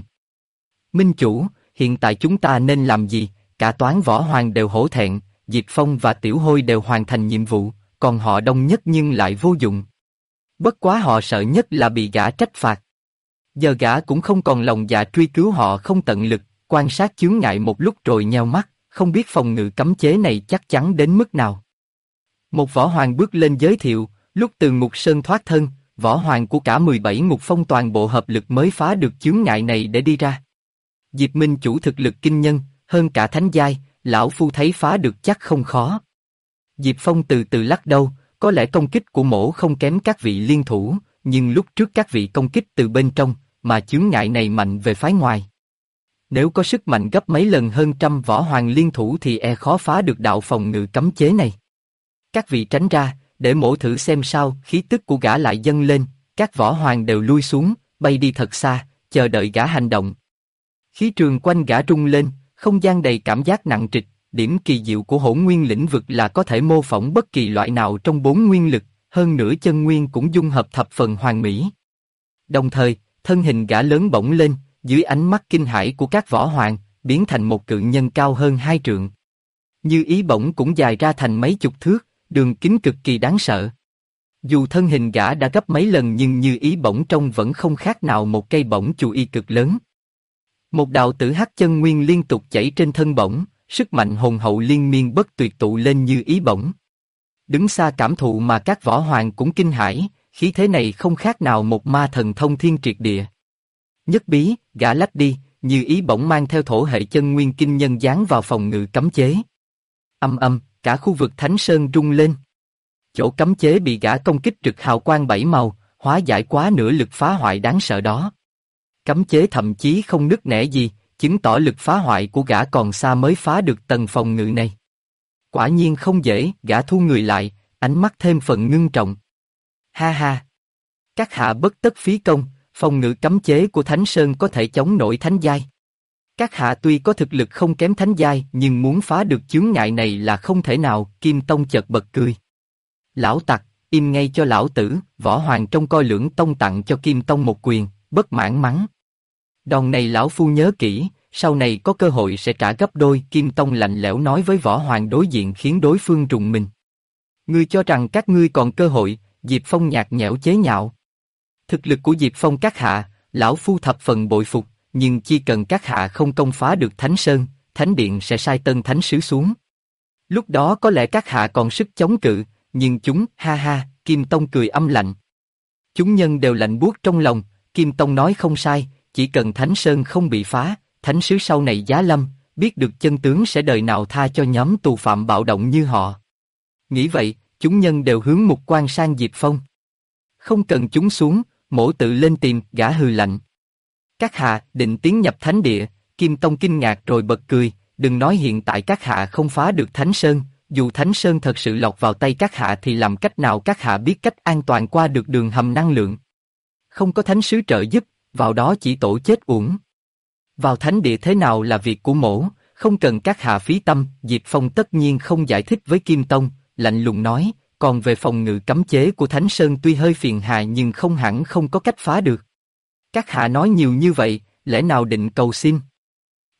Minh chủ, hiện tại chúng ta nên làm gì? Cả Toán Võ Hoàng đều hổ thẹn, Diệp Phong và Tiểu Hôi đều hoàn thành nhiệm vụ, còn họ đông nhất nhưng lại vô dụng. Bất quá họ sợ nhất là bị gã trách phạt. Giờ gã cũng không còn lòng dạ truy cứu họ không tận lực, quan sát chướng ngại một lúc rồi nheo mắt, không biết phòng ngự cấm chế này chắc chắn đến mức nào. Một võ hoàng bước lên giới thiệu, lúc từ ngục sơn thoát thân, võ hoàng của cả 17 ngục phong toàn bộ hợp lực mới phá được chướng ngại này để đi ra. Diệp Minh chủ thực lực kinh nhân, hơn cả thánh giai, lão phu thấy phá được chắc không khó. Diệp Phong từ từ lắc đầu, có lẽ công kích của mổ không kém các vị liên thủ, nhưng lúc trước các vị công kích từ bên trong, mà chướng ngại này mạnh về phái ngoài. Nếu có sức mạnh gấp mấy lần hơn trăm võ hoàng liên thủ thì e khó phá được đạo phòng ngự cấm chế này. Các vị tránh ra, để mổ thử xem sao. Khí tức của gã lại dâng lên, các võ hoàng đều lui xuống, bay đi thật xa, chờ đợi gã hành động. Khí trường quanh gã rung lên, không gian đầy cảm giác nặng trịch. Điểm kỳ diệu của hỗn nguyên lĩnh vực là có thể mô phỏng bất kỳ loại nào trong 4 nguyên lực, hơn nữa chân nguyên cũng dung hợp thập phần hoàn mỹ. Đồng thời, thân hình gã lớn bổng lên, dưới ánh mắt kinh hãi của các võ hoàng, biến thành một cự nhân cao hơn 2 trượng. Như ý bổng cũng dài ra thành mấy chục thước, đường kính cực kỳ đáng sợ. Dù thân hình gã đã gấp mấy lần nhưng như ý bổng trông vẫn không khác nào một cây bổng chù y cực lớn. Một đạo tử hắc chân nguyên liên tục chảy trên thân bổng, sức mạnh hùng hậu liên miên bất tuyệt tụ lên như ý bổng. Đứng xa cảm thụ mà các võ hoàng cũng kinh hãi, khí thế này không khác nào một ma thần thông thiên triệt địa. Nhất bí, gã lách đi, như ý bổng mang theo thổ hệ chân nguyên kinh nhân giáng vào phòng ngự cấm chế. Âm âm, cả khu vực Thánh Sơn rung lên. Chỗ cấm chế bị gã công kích trực hào quang 7 màu, hóa giải quá nửa lực phá hoại đáng sợ đó. Cấm chế thậm chí không nứt nẻ gì, chứng tỏ lực phá hoại của gã còn xa mới phá được tầng phòng ngự này. Quả nhiên không dễ, gã thu người lại, ánh mắt thêm phần ngưng trọng. Ha ha! Các hạ bất tất phí công, phòng ngự cấm chế của Thánh Sơn có thể chống nổi thánh giai. Các hạ tuy có thực lực không kém thánh giai nhưng muốn phá được chướng ngại này là không thể nào. Kim Tông chợt bật cười. Lão tặc, im ngay cho lão tử. Võ hoàng trông coi Lưỡng Tông tặng cho Kim Tông một quyền, bất mãn mắng. Đòn này lão phu nhớ kỹ, sau này có cơ hội sẽ trả gấp đôi. Kim Tông lạnh lẽo nói với võ hoàng đối diện khiến đối phương rùng mình. Ngươi cho rằng các ngươi còn cơ hội? Diệp Phong nhạt nhẽo chế nhạo. Thực lực của Diệp Phong các hạ, lão phu thập phần bội phục, nhưng chỉ cần các hạ không công phá được Thánh Sơn, Thánh Điện sẽ sai tân thánh sứ xuống. Lúc đó có lẽ các hạ còn sức chống cự, nhưng chúng, ha ha, Kim Tông cười âm lạnh. Chúng nhân đều lạnh buốt trong lòng, Kim Tông nói không sai, chỉ cần Thánh Sơn không bị phá, thánh sứ sau này giá lâm, biết được chân tướng sẽ đời nào tha cho nhóm tù phạm bạo động như họ. Nghĩ vậy, chúng nhân đều hướng mục quan sang Diệp Phong. Không cần chúng xuống, mổ tự lên tìm. Gã hừ lạnh. Các hạ định tiến nhập thánh địa? Kim Tông kinh ngạc rồi bật cười. Đừng nói hiện tại các hạ không phá được Thánh Sơn, dù Thánh Sơn thật sự lọt vào tay các hạ thì làm cách nào các hạ biết cách an toàn qua được đường hầm năng lượng? Không có thánh sứ trợ giúp, vào đó chỉ tổ chết uổng. Vào thánh địa thế nào là việc của mổ, không cần các hạ phí tâm. Diệp Phong tất nhiên không giải thích với Kim Tông, lạnh lùng nói, còn về phòng ngự cấm chế của Thánh Sơn tuy hơi phiền hà nhưng không hẳn không có cách phá được. Các hạ nói nhiều như vậy, lẽ nào định cầu xin?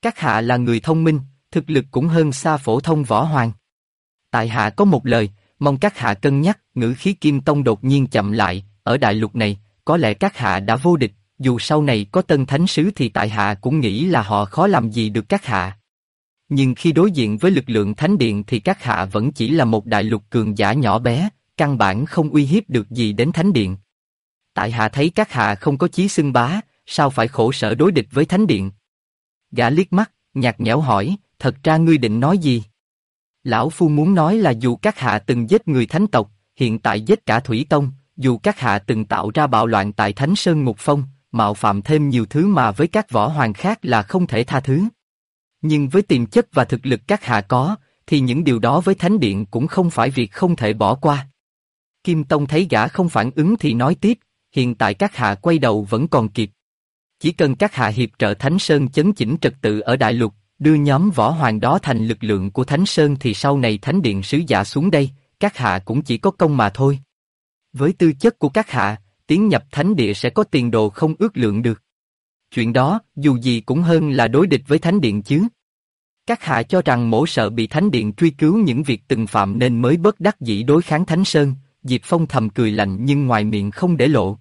Các hạ là người thông minh, thực lực cũng hơn xa phổ thông võ hoàng. Tại hạ có một lời, mong các hạ cân nhắc. Ngữ khí Kim Tông đột nhiên chậm lại. Ở đại lục này, có lẽ các hạ đã vô địch, dù sau này có tân thánh sứ thì tại hạ cũng nghĩ là họ khó làm gì được các hạ. Nhưng khi đối diện với lực lượng thánh điện thì các hạ vẫn chỉ là một đại lục cường giả nhỏ bé, căn bản không uy hiếp được gì đến thánh điện. Tại hạ thấy các hạ không có chí xưng bá, sao phải khổ sở đối địch với thánh điện? Gã liếc mắt, nhạt nhẽo hỏi, thật ra ngươi định nói gì? Lão Phu muốn nói là dù các hạ từng giết người thánh tộc, hiện tại giết cả Thủy Tông, dù các hạ từng tạo ra bạo loạn tại Thánh Sơn Ngục Phong, mạo phạm thêm nhiều thứ mà với các võ hoàng khác là không thể tha thứ. Nhưng với tiềm chất và thực lực các hạ có, thì những điều đó với Thánh Điện cũng không phải việc không thể bỏ qua. Kim Tông thấy gã không phản ứng thì nói tiếp, hiện tại các hạ quay đầu vẫn còn kịp. Chỉ cần các hạ hiệp trợ Thánh Sơn chấn chỉnh trật tự ở đại lục, đưa nhóm võ hoàng đó thành lực lượng của Thánh Sơn thì sau này Thánh Điện sứ giả xuống đây, các hạ cũng chỉ có công mà thôi. Với tư chất của các hạ, tiến nhập Thánh Địa sẽ có tiền đồ không ước lượng được. Chuyện đó, dù gì cũng hơn là đối địch với Thánh Điện chứ. Các hạ cho rằng mỗ sợ bị Thánh Điện truy cứu những việc từng phạm nên mới bất đắc dĩ đối kháng Thánh Sơn. Diệp Phong thầm cười lạnh nhưng ngoài miệng không để lộ.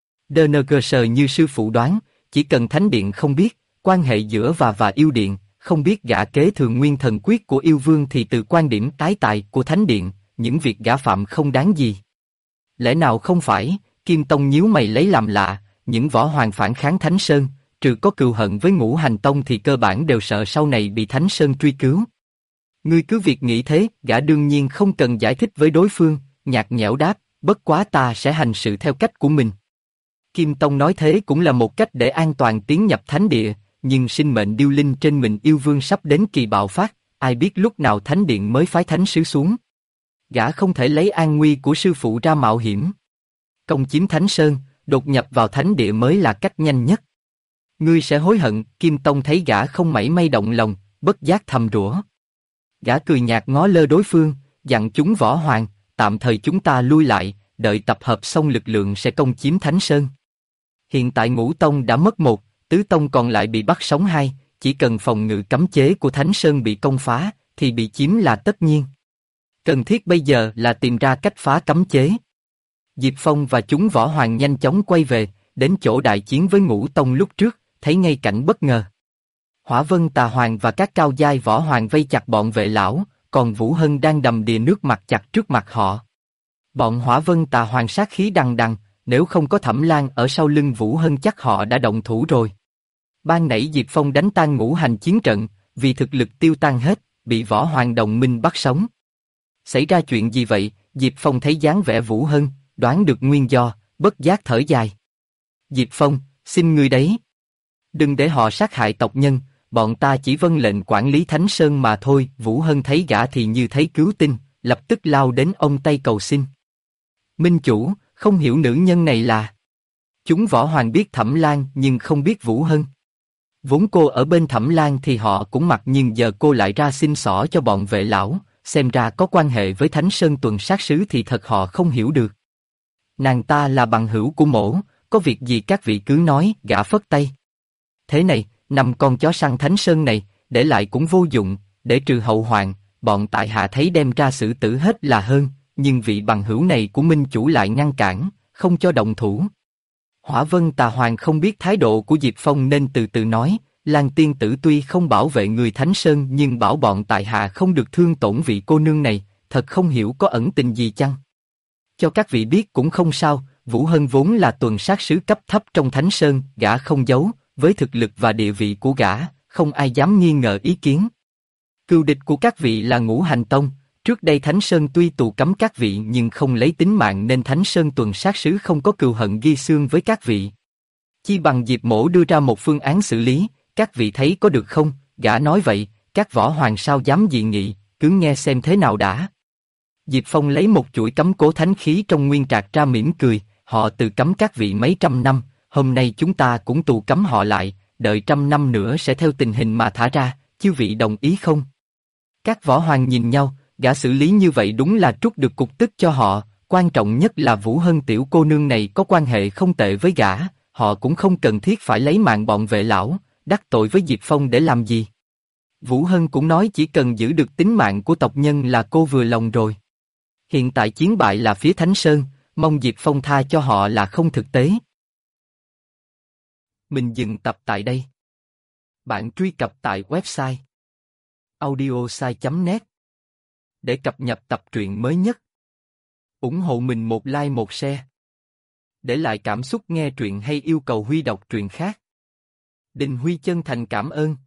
DNGS như sư phụ đoán, chỉ cần Thánh Điện không biết, quan hệ giữa và yêu điện, không biết gã kế thừa nguyên thần quyết của yêu vương thì từ quan điểm tái tài của Thánh Điện, những việc gã phạm không đáng gì. Lẽ nào không phải? Kim Tông nhíu mày lấy làm lạ, những võ hoàng phản kháng Thánh Sơn, trừ có cừu hận với Ngũ Hành Tông thì cơ bản đều sợ sau này bị Thánh Sơn truy cứu. Ngươi cứ việc nghĩ thế, gã đương nhiên không cần giải thích với đối phương, nhạt nhẽo đáp, bất quá ta sẽ hành sự theo cách của mình. Kim Tông nói thế cũng là một cách để an toàn tiến nhập Thánh Địa, nhưng sinh mệnh điêu linh trên mình yêu vương sắp đến kỳ bạo phát, ai biết lúc nào Thánh Điện mới phái thánh sứ xuống. Gã không thể lấy an nguy của sư phụ ra mạo hiểm. Công chiếm Thánh Sơn, đột nhập vào Thánh Địa mới là cách nhanh nhất. Ngươi sẽ hối hận. Kim Tông thấy gã không mảy may động lòng, bất giác thầm rủa. Gã cười nhạt ngó lơ đối phương, dặn chúng võ hoàng, tạm thời chúng ta lui lại, đợi tập hợp xong lực lượng sẽ công chiếm Thánh Sơn. Hiện tại Ngũ Tông đã mất một, Tứ Tông còn lại bị bắt sống hai, chỉ cần phòng ngự cấm chế của Thánh Sơn bị công phá, thì bị chiếm là tất nhiên. Cần thiết bây giờ là tìm ra cách phá cấm chế. Diệp Phong và chúng võ hoàng nhanh chóng quay về, đến chỗ đại chiến với Ngũ Tông lúc trước, thấy ngay cảnh bất ngờ. Hỏa Vân Tà Hoàng và các cao giai võ hoàng vây chặt bọn vệ lão, còn Vũ Hân đang đầm đìa nước mặt chặt trước mặt họ. Bọn Hỏa Vân Tà Hoàng sát khí đằng đằng, nếu không có Thẩm Lan ở sau lưng Vũ Hân chắc họ đã động thủ rồi. Ban nãy Diệp Phong đánh tan ngũ hành chiến trận, vì thực lực tiêu tan hết, bị võ hoàng đồng minh bắt sống. Xảy ra chuyện gì vậy? Diệp Phong thấy dáng vẻ Vũ Hân, đoán được nguyên do, bất giác thở dài. Diệp Phong, xin ngươi đấy. Đừng để họ sát hại tộc nhân, bọn ta chỉ vâng lệnh quản lý Thánh Sơn mà thôi. Vũ Hân thấy gã thì như thấy cứu tinh, lập tức lao đến ông tay cầu xin. Minh chủ, không hiểu nữ nhân này là... Chúng võ hoàng biết Thẩm Lan nhưng không biết Vũ Hân. Vốn cô ở bên Thẩm Lan thì họ cũng mặc nhưng giờ cô lại ra xin xỏ cho bọn vệ lão, xem ra có quan hệ với Thánh Sơn tuần sát sứ thì thật họ không hiểu được. Nàng ta là bằng hữu của mỗ, có việc gì các vị cứ nói. Gã phất tay. Thế này, 5 con chó săn Thánh Sơn này, để lại cũng vô dụng, để trừ hậu hoạn, bọn tại hạ thấy đem ra xử tử hết là hơn, nhưng vị bằng hữu này của Minh chủ lại ngăn cản, không cho động thủ. Hỏa Vân Tà Hoàng không biết thái độ của Diệp Phong nên từ từ nói, Lan tiên tử tuy không bảo vệ người Thánh Sơn nhưng bảo bọn tại hạ không được thương tổn vị cô nương này, thật không hiểu có ẩn tình gì chăng? Cho các vị biết cũng không sao, Vũ Hân vốn là tuần sát sứ cấp thấp trong Thánh Sơn, gã không giấu, với thực lực và địa vị của gã, không ai dám nghi ngờ ý kiến. Cừu địch của các vị là Ngũ Hành Tông, trước đây Thánh Sơn tuy tù cấm các vị nhưng không lấy tính mạng nên Thánh Sơn tuần sát sứ không có cừu hận ghi xương với các vị. Chi bằng Diệp mỗ đưa ra một phương án xử lý, các vị thấy có được không? Gã nói vậy, các võ hoàng sao dám dị nghị, cứ nghe xem thế nào đã. Diệp Phong lấy một chuỗi cấm cố thánh khí trong nguyên trạc ra mỉm cười, họ từ cấm các vị mấy trăm năm, hôm nay chúng ta cũng tù cấm họ lại, đợi 100 năm nữa sẽ theo tình hình mà thả ra, chư vị đồng ý không? Các võ hoàng nhìn nhau, gã xử lý như vậy đúng là trút được cục tức cho họ, quan trọng nhất là Vũ Hân tiểu cô nương này có quan hệ không tệ với gã, họ cũng không cần thiết phải lấy mạng bọn vệ lão, đắc tội với Diệp Phong để làm gì? Vũ Hân cũng nói chỉ cần giữ được tính mạng của tộc nhân là cô vừa lòng rồi. Hiện tại chiến bại là phía Thánh Sơn, mong Diệp Phong tha cho họ là không thực tế. Mình dừng tập tại đây. Bạn truy cập tại website audiosai.net để cập nhật tập truyện mới nhất. Ủng hộ mình một like một share. Để lại cảm xúc nghe truyện hay yêu cầu Huy đọc truyện khác. Đình Huy chân thành cảm ơn.